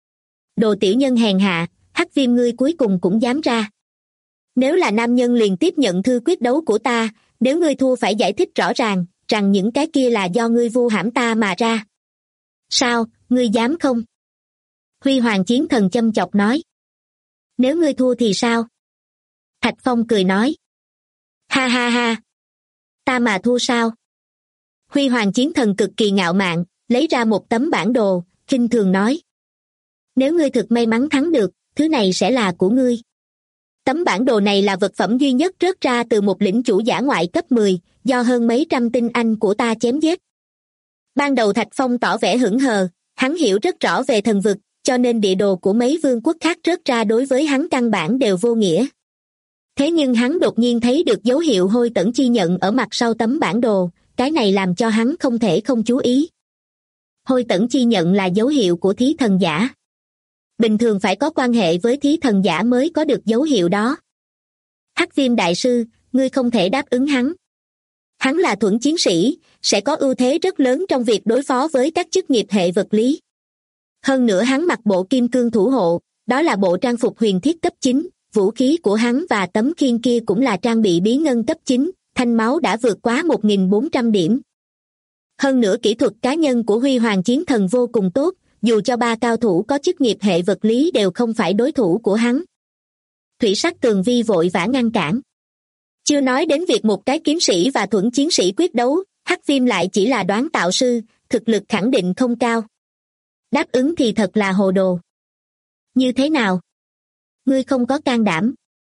B: Đồ tiểu nhân hèn hạ, Hắc Viêm ngươi cuối cùng cũng dám ra. Nếu là nam nhân liền tiếp nhận thư quyết đấu của ta, nếu ngươi thua phải giải thích rõ ràng, rằng những cái kia là do ngươi vu hãm ta mà ra. Sao, ngươi dám không? Huy Hoàng Chiến Thần châm chọc nói. Nếu ngươi thua thì sao? Thạch Phong cười nói. Ha ha ha. Ta mà thua sao? Huy Hoàng Chiến Thần cực kỳ ngạo mạn, lấy ra một tấm bản đồ, khinh thường nói. Nếu ngươi thực may mắn thắng được, thứ này sẽ là của ngươi. Tấm bản đồ này là vật phẩm duy nhất rớt ra từ một lĩnh chủ giả ngoại cấp 10, do hơn mấy trăm tinh anh của ta chém giết. Ban đầu Thạch Phong tỏ vẻ hững hờ, hắn hiểu rất rõ về thần vực, cho nên địa đồ của mấy vương quốc khác rớt ra đối với hắn căn bản đều vô nghĩa. Thế nhưng hắn đột nhiên thấy được dấu hiệu hôi tẩn chi nhận ở mặt sau tấm bản đồ, cái này làm cho hắn không thể không chú ý. Hôi tẩn chi nhận là dấu hiệu của thí thần giả. Bình thường phải có quan hệ với thí thần giả mới có được dấu hiệu đó. Hắc Viêm đại sư, ngươi không thể đáp ứng hắn. Hắn là thuẫn chiến sĩ, sẽ có ưu thế rất lớn trong việc đối phó với các chức nghiệp hệ vật lý. Hơn nữa hắn mặc bộ kim cương thủ hộ, đó là bộ trang phục huyền thiết cấp 9, vũ khí của hắn và tấm khiên kia cũng là trang bị bí ngân cấp 9, thanh máu đã vượt quá 1.400 điểm. Hơn nữa kỹ thuật cá nhân của Huy Hoàng Chiến Thần vô cùng tốt, dù cho 3 cao thủ có chức nghiệp hệ vật lý đều không phải đối thủ của hắn. Thủy Sắc Tường Vi vội vã ngăn cản. Chưa nói đến việc một cái kiếm sĩ và thuẫn chiến sĩ quyết đấu, Hắc Viêm lại chỉ là đoán tạo sư, thực lực khẳng định không cao. Đáp ứng thì thật là hồ đồ. Như thế nào? Ngươi không có can đảm.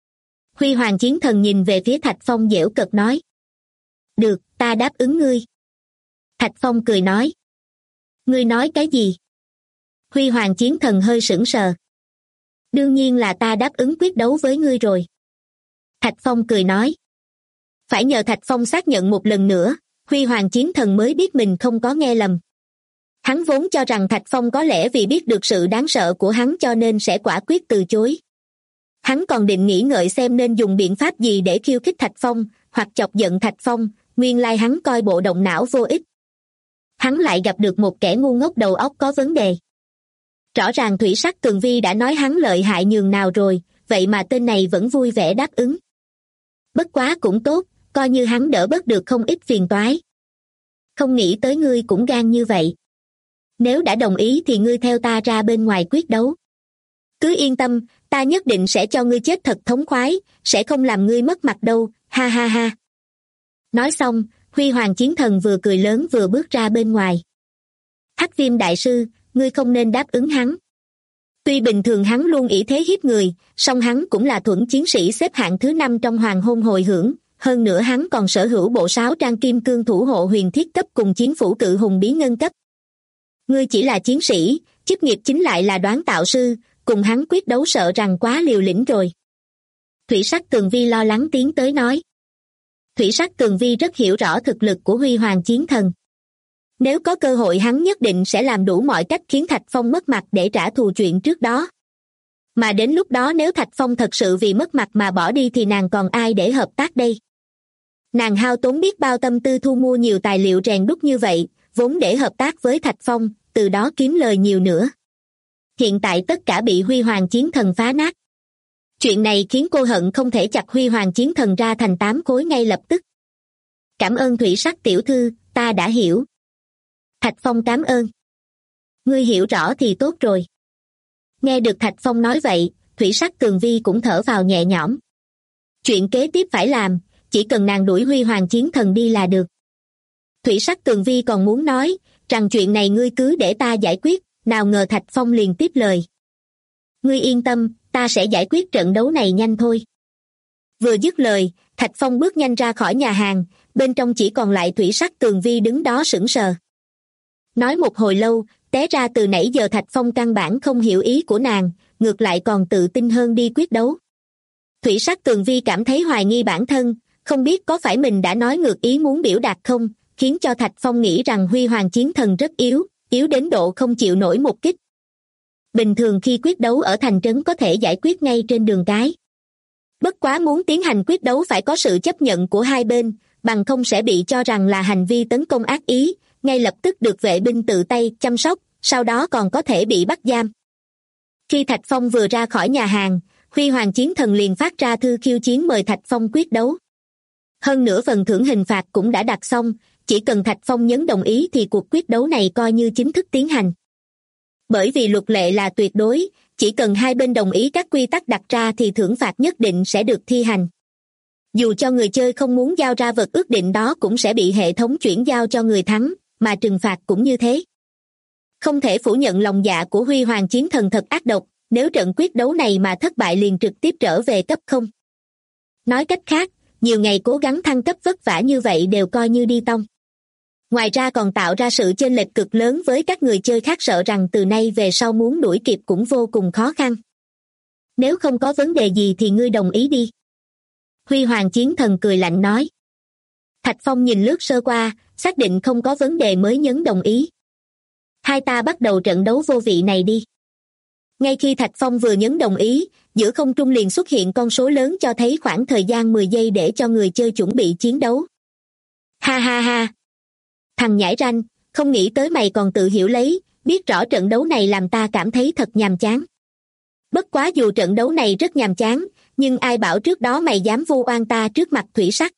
B: Huy Hoàng Chiến Thần nhìn về phía Thạch Phong giễu cợt nói. Được, ta đáp ứng ngươi. Thạch Phong cười nói. Ngươi nói cái gì? Huy Hoàng Chiến Thần hơi sững sờ. Đương nhiên là ta đáp ứng quyết đấu với ngươi rồi. Thạch Phong cười nói. Phải nhờ Thạch Phong xác nhận một lần nữa, Huy Hoàng Chiến Thần mới biết mình không có nghe lầm. Hắn vốn cho rằng Thạch Phong có lẽ vì biết được sự đáng sợ của hắn cho nên sẽ quả quyết từ chối. Hắn còn định nghĩ ngợi xem nên dùng biện pháp gì để khiêu khích Thạch Phong, hoặc chọc giận Thạch Phong, nguyên lai hắn coi bộ động não vô ích. Hắn lại gặp được một kẻ ngu ngốc đầu óc có vấn đề. Rõ ràng Thủy Sắc Tường Vi đã nói hắn lợi hại nhường nào rồi, vậy mà tên này vẫn vui vẻ đáp ứng. Bất quá cũng tốt, coi như hắn đỡ bớt được không ít phiền toái. Không nghĩ tới ngươi cũng gan như vậy. Nếu đã đồng ý thì ngươi theo ta ra bên ngoài quyết đấu. Cứ yên tâm, ta nhất định sẽ cho ngươi chết thật thống khoái, sẽ không làm ngươi mất mặt đâu, ha ha ha. Nói xong, Huy Hoàng Chiến Thần vừa cười lớn vừa bước ra bên ngoài. Hắc Viêm đại sư, ngươi không nên đáp ứng hắn. Tuy bình thường hắn luôn ỷ thế hiếp người, song hắn cũng là thuẫn chiến sĩ xếp hạng thứ 5 trong hoàng hôn hồi hưởng, hơn nữa hắn còn sở hữu bộ 6 trang kim cương thủ hộ huyền thiết cấp cùng chiến phủ cự hùng bí ngân cấp. Ngươi chỉ là chiến sĩ, chức nghiệp chính lại là đoán tạo sư, cùng hắn quyết đấu sợ rằng quá liều lĩnh rồi. Thủy Sắc Tường Vi lo lắng tiến tới nói. Thủy Sắc Tường Vi rất hiểu rõ thực lực của Huy Hoàng Chiến Thần. Nếu có cơ hội hắn nhất định sẽ làm đủ mọi cách khiến Thạch Phong mất mặt để trả thù chuyện trước đó. Mà đến lúc đó nếu Thạch Phong thật sự vì mất mặt mà bỏ đi thì nàng còn ai để hợp tác đây? Nàng hao tốn biết bao tâm tư thu mua nhiều tài liệu rèn đúc như vậy, vốn để hợp tác với Thạch Phong, từ đó kiếm lời nhiều nữa. Hiện tại tất cả bị Huy Hoàng Chiến Thần phá nát. Chuyện này khiến cô hận không thể chặt Huy Hoàng Chiến Thần ra thành 8 khối ngay lập tức. Cảm ơn Thủy Sắc tiểu thư, ta đã hiểu. Thạch Phong cảm ơn. Ngươi hiểu rõ thì tốt rồi. Nghe được Thạch Phong nói vậy, Thủy Sắc Tường Vi cũng thở vào nhẹ nhõm. Chuyện kế tiếp phải làm, chỉ cần nàng đuổi Huy Hoàng Chiến Thần đi là được. Thủy Sắc Tường Vi còn muốn nói rằng chuyện này ngươi cứ để ta giải quyết, nào ngờ Thạch Phong liền tiếp lời. Ngươi yên tâm, ta sẽ giải quyết trận đấu này nhanh thôi. Vừa dứt lời, Thạch Phong bước nhanh ra khỏi nhà hàng, bên trong chỉ còn lại Thủy Sắc Tường Vi đứng đó sững sờ. Nói một hồi lâu, té ra từ nãy giờ Thạch Phong căn bản không hiểu ý của nàng, ngược lại còn tự tin hơn đi quyết đấu. Thủy Sắc Tường Vi cảm thấy hoài nghi bản thân, không biết có phải mình đã nói ngược ý muốn biểu đạt không, khiến cho Thạch Phong nghĩ rằng Huy Hoàng Chiến Thần rất yếu, yếu đến độ không chịu nổi một kích. Bình thường khi quyết đấu ở thành trấn có thể giải quyết ngay trên đường cái. Bất quá muốn tiến hành quyết đấu phải có sự chấp nhận của hai bên, bằng không sẽ bị cho rằng là hành vi tấn công ác ý, ngay lập tức được vệ binh tự tay chăm sóc, sau đó còn có thể bị bắt giam. Khi Thạch Phong vừa ra khỏi nhà hàng, Huy Hoàng Chiến Thần liền phát ra thư khiêu chiến mời Thạch Phong quyết đấu. Hơn nữa phần thưởng hình phạt cũng đã đặt xong, chỉ cần Thạch Phong nhấn đồng ý thì cuộc quyết đấu này coi như chính thức tiến hành. Bởi vì luật lệ là tuyệt đối, chỉ cần hai bên đồng ý các quy tắc đặt ra thì thưởng phạt nhất định sẽ được thi hành. Dù cho người chơi không muốn giao ra vật ước định đó cũng sẽ bị hệ thống chuyển giao cho người thắng, mà trừng phạt cũng như thế. Không thể phủ nhận lòng dạ của Huy Hoàng Chiến Thần thật ác độc, nếu trận quyết đấu này mà thất bại liền trực tiếp trở về cấp 0. Nói cách khác, nhiều ngày cố gắng thăng cấp vất vả như vậy đều coi như đi tong. Ngoài ra còn tạo ra sự chênh lệch cực lớn với các người chơi khác, sợ rằng từ nay về sau muốn đuổi kịp cũng vô cùng khó khăn. Nếu không có vấn đề gì thì ngươi đồng ý đi. Huy Hoàng Chiến Thần cười lạnh nói. Thạch Phong nhìn lướt sơ qua, xác định không có vấn đề mới nhấn đồng ý. Hai ta bắt đầu trận đấu vô vị này đi. Ngay khi Thạch Phong vừa nhấn đồng ý, giữa không trung liền xuất hiện con số lớn cho thấy khoảng thời gian 10 giây để cho người chơi chuẩn bị chiến đấu. Ha ha ha! Thằng nhãi ranh, không nghĩ tới mày còn tự hiểu lấy, biết rõ trận đấu này làm ta cảm thấy thật nhàm chán. Bất quá dù trận đấu này rất nhàm chán, nhưng ai bảo trước đó mày dám vu oan ta trước mặt Thủy Sắc.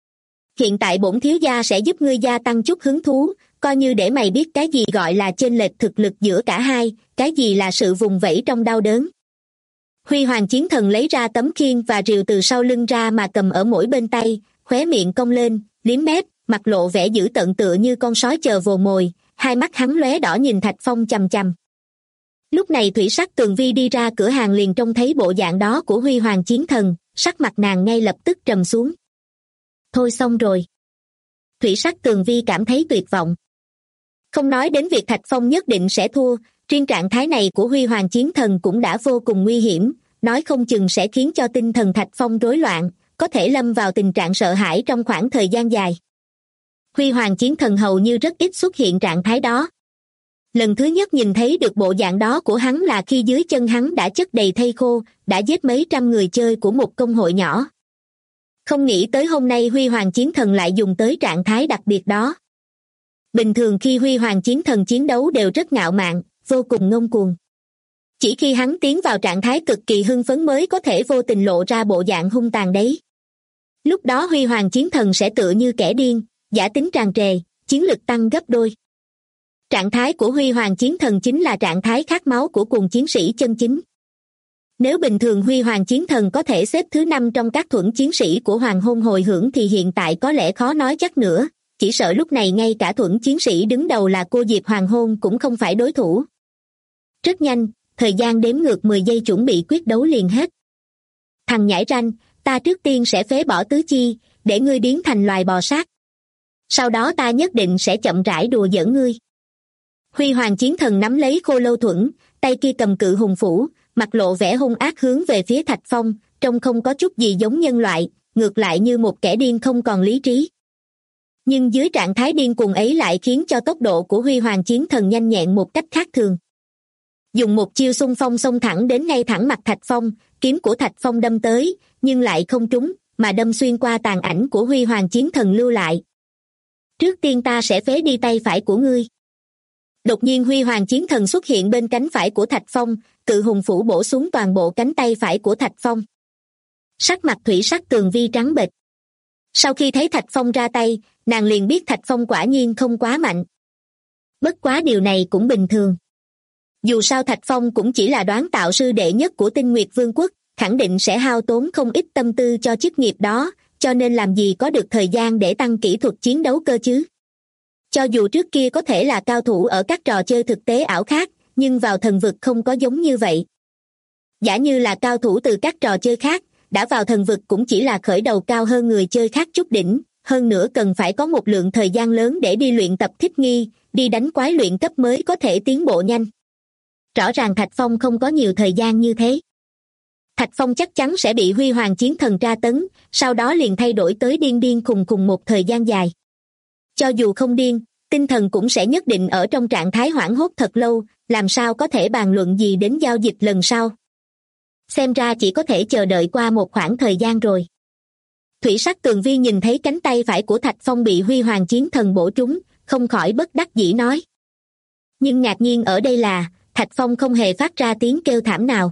B: Hiện tại bổn thiếu gia sẽ giúp ngươi gia tăng chút hứng thú, coi như để mày biết cái gì gọi là chênh lệch thực lực giữa cả hai, cái gì là sự vùng vẫy trong đau đớn. Huy Hoàng Chiến Thần lấy ra tấm khiên và rìu từ sau lưng ra mà cầm ở mỗi bên tay, khóe miệng cong lên, liếm mép, mặt lộ vẻ dữ tợn tựa như con sói chờ vồ mồi, hai mắt hắn lóe đỏ nhìn Thạch Phong chằm chằm. Lúc này Thủy Sắc Tường Vi đi ra cửa hàng liền trông thấy bộ dạng đó của Huy Hoàng Chiến Thần, sắc mặt nàng ngay lập tức trầm xuống. Thôi xong rồi. Thủy Sắc Tường Vi cảm thấy tuyệt vọng. Không nói đến việc Thạch Phong nhất định sẽ thua, riêng trạng thái này của Huy Hoàng Chiến Thần cũng đã vô cùng nguy hiểm, nói không chừng sẽ khiến cho tinh thần Thạch Phong rối loạn, có thể lâm vào tình trạng sợ hãi trong khoảng thời gian dài. Huy Hoàng Chiến Thần hầu như rất ít xuất hiện trạng thái đó. Lần thứ nhất nhìn thấy được bộ dạng đó của hắn là khi dưới chân hắn đã chất đầy thây khô, đã giết mấy trăm người chơi của một công hội nhỏ. Không nghĩ tới hôm nay Huy Hoàng Chiến Thần lại dùng tới trạng thái đặc biệt đó. Bình thường khi Huy Hoàng Chiến Thần chiến đấu đều rất ngạo mạn, vô cùng ngông cuồng. Chỉ khi hắn tiến vào trạng thái cực kỳ hưng phấn mới có thể vô tình lộ ra bộ dạng hung tàn đấy. Lúc đó Huy Hoàng Chiến Thần sẽ tựa như kẻ điên, giả tính tràn trề, chiến lực tăng gấp đôi. Trạng thái của Huy Hoàng Chiến Thần chính là trạng thái khát máu của cuồng chiến sĩ chân chính. Nếu bình thường Huy Hoàng Chiến Thần có thể xếp thứ 5 trong các thuẫn chiến sĩ của Hoàng Hôn Hồi Hưởng thì hiện tại có lẽ khó nói chắc nữa, chỉ sợ lúc này ngay cả thuẫn chiến sĩ đứng đầu là cô Diệp Hoàng Hôn cũng không phải đối thủ. Rất nhanh, thời gian đếm ngược 10 giây chuẩn bị quyết đấu liền hết. Thằng nhãi ranh, ta trước tiên sẽ phế bỏ tứ chi, để ngươi biến thành loài bò sát. Sau đó ta nhất định sẽ chậm rãi đùa giỡn ngươi. Huy Hoàng Chiến Thần nắm lấy khô lâu thuẫn, tay kia cầm cự hùng phủ, mặt lộ vẻ hung ác hướng về phía Thạch Phong, trông không có chút gì giống nhân loại, ngược lại như một kẻ điên không còn lý trí. Nhưng dưới trạng thái điên cuồng ấy lại khiến cho tốc độ của Huy Hoàng Chiến Thần nhanh nhẹn một cách khác thường. Dùng một chiêu xung phong xông thẳng đến ngay thẳng mặt Thạch Phong, kiếm của Thạch Phong đâm tới, nhưng lại không trúng, mà đâm xuyên qua tàn ảnh của Huy Hoàng Chiến Thần lưu lại. Trước tiên ta sẽ phế đi tay phải của ngươi. Đột nhiên Huy Hoàng Chiến Thần xuất hiện bên cánh phải của Thạch Phong, cự hùng phủ bổ xuống toàn bộ cánh tay phải của Thạch Phong. Sắc mặt Thủy Sắc Tường Vi trắng bệch. Sau khi thấy Thạch Phong ra tay, nàng liền biết Thạch Phong quả nhiên không quá mạnh. Bất quá điều này cũng bình thường. Dù sao Thạch Phong cũng chỉ là đoán tạo sư đệ nhất của Tinh Nguyệt Vương quốc, khẳng định sẽ hao tốn không ít tâm tư cho chức nghiệp đó, cho nên làm gì có được thời gian để tăng kỹ thuật chiến đấu cơ chứ. Cho dù trước kia có thể là cao thủ ở các trò chơi thực tế ảo khác, nhưng vào thần vực không có giống như vậy. Giả như là cao thủ từ các trò chơi khác, đã vào thần vực cũng chỉ là khởi đầu cao hơn người chơi khác chút đỉnh, hơn nữa cần phải có một lượng thời gian lớn để đi luyện tập thích nghi, đi đánh quái luyện cấp mới có thể tiến bộ nhanh. Rõ ràng Thạch Phong không có nhiều thời gian như thế. Thạch Phong chắc chắn sẽ bị Huy Hoàng Chiến Thần tra tấn, sau đó liền thay đổi tới điên điên khùng khùng một thời gian dài. Cho dù không điên, tinh thần cũng sẽ nhất định ở trong trạng thái hoảng hốt thật lâu, làm sao có thể bàn luận gì đến giao dịch lần sau. Xem ra chỉ có thể chờ đợi qua một khoảng thời gian rồi. Thủy Sắc Tường Vi nhìn thấy cánh tay phải của Thạch Phong bị Huy Hoàng Chiến Thần bổ trúng, không khỏi bất đắc dĩ nói. Nhưng ngạc nhiên ở đây là, Thạch Phong không hề phát ra tiếng kêu thảm nào.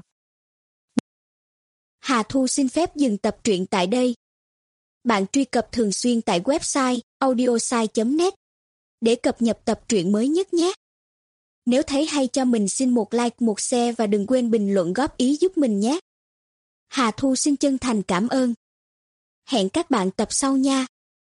C: Hà Thu xin phép dừng tập truyện tại đây. Bạn truy cập thường xuyên tại website audiosai.net để cập nhật tập truyện mới nhất nhé. Nếu thấy hay cho mình xin một like, một share và đừng quên bình luận góp ý giúp mình nhé. Hà Thu xin chân thành cảm ơn. Hẹn các bạn tập sau nha.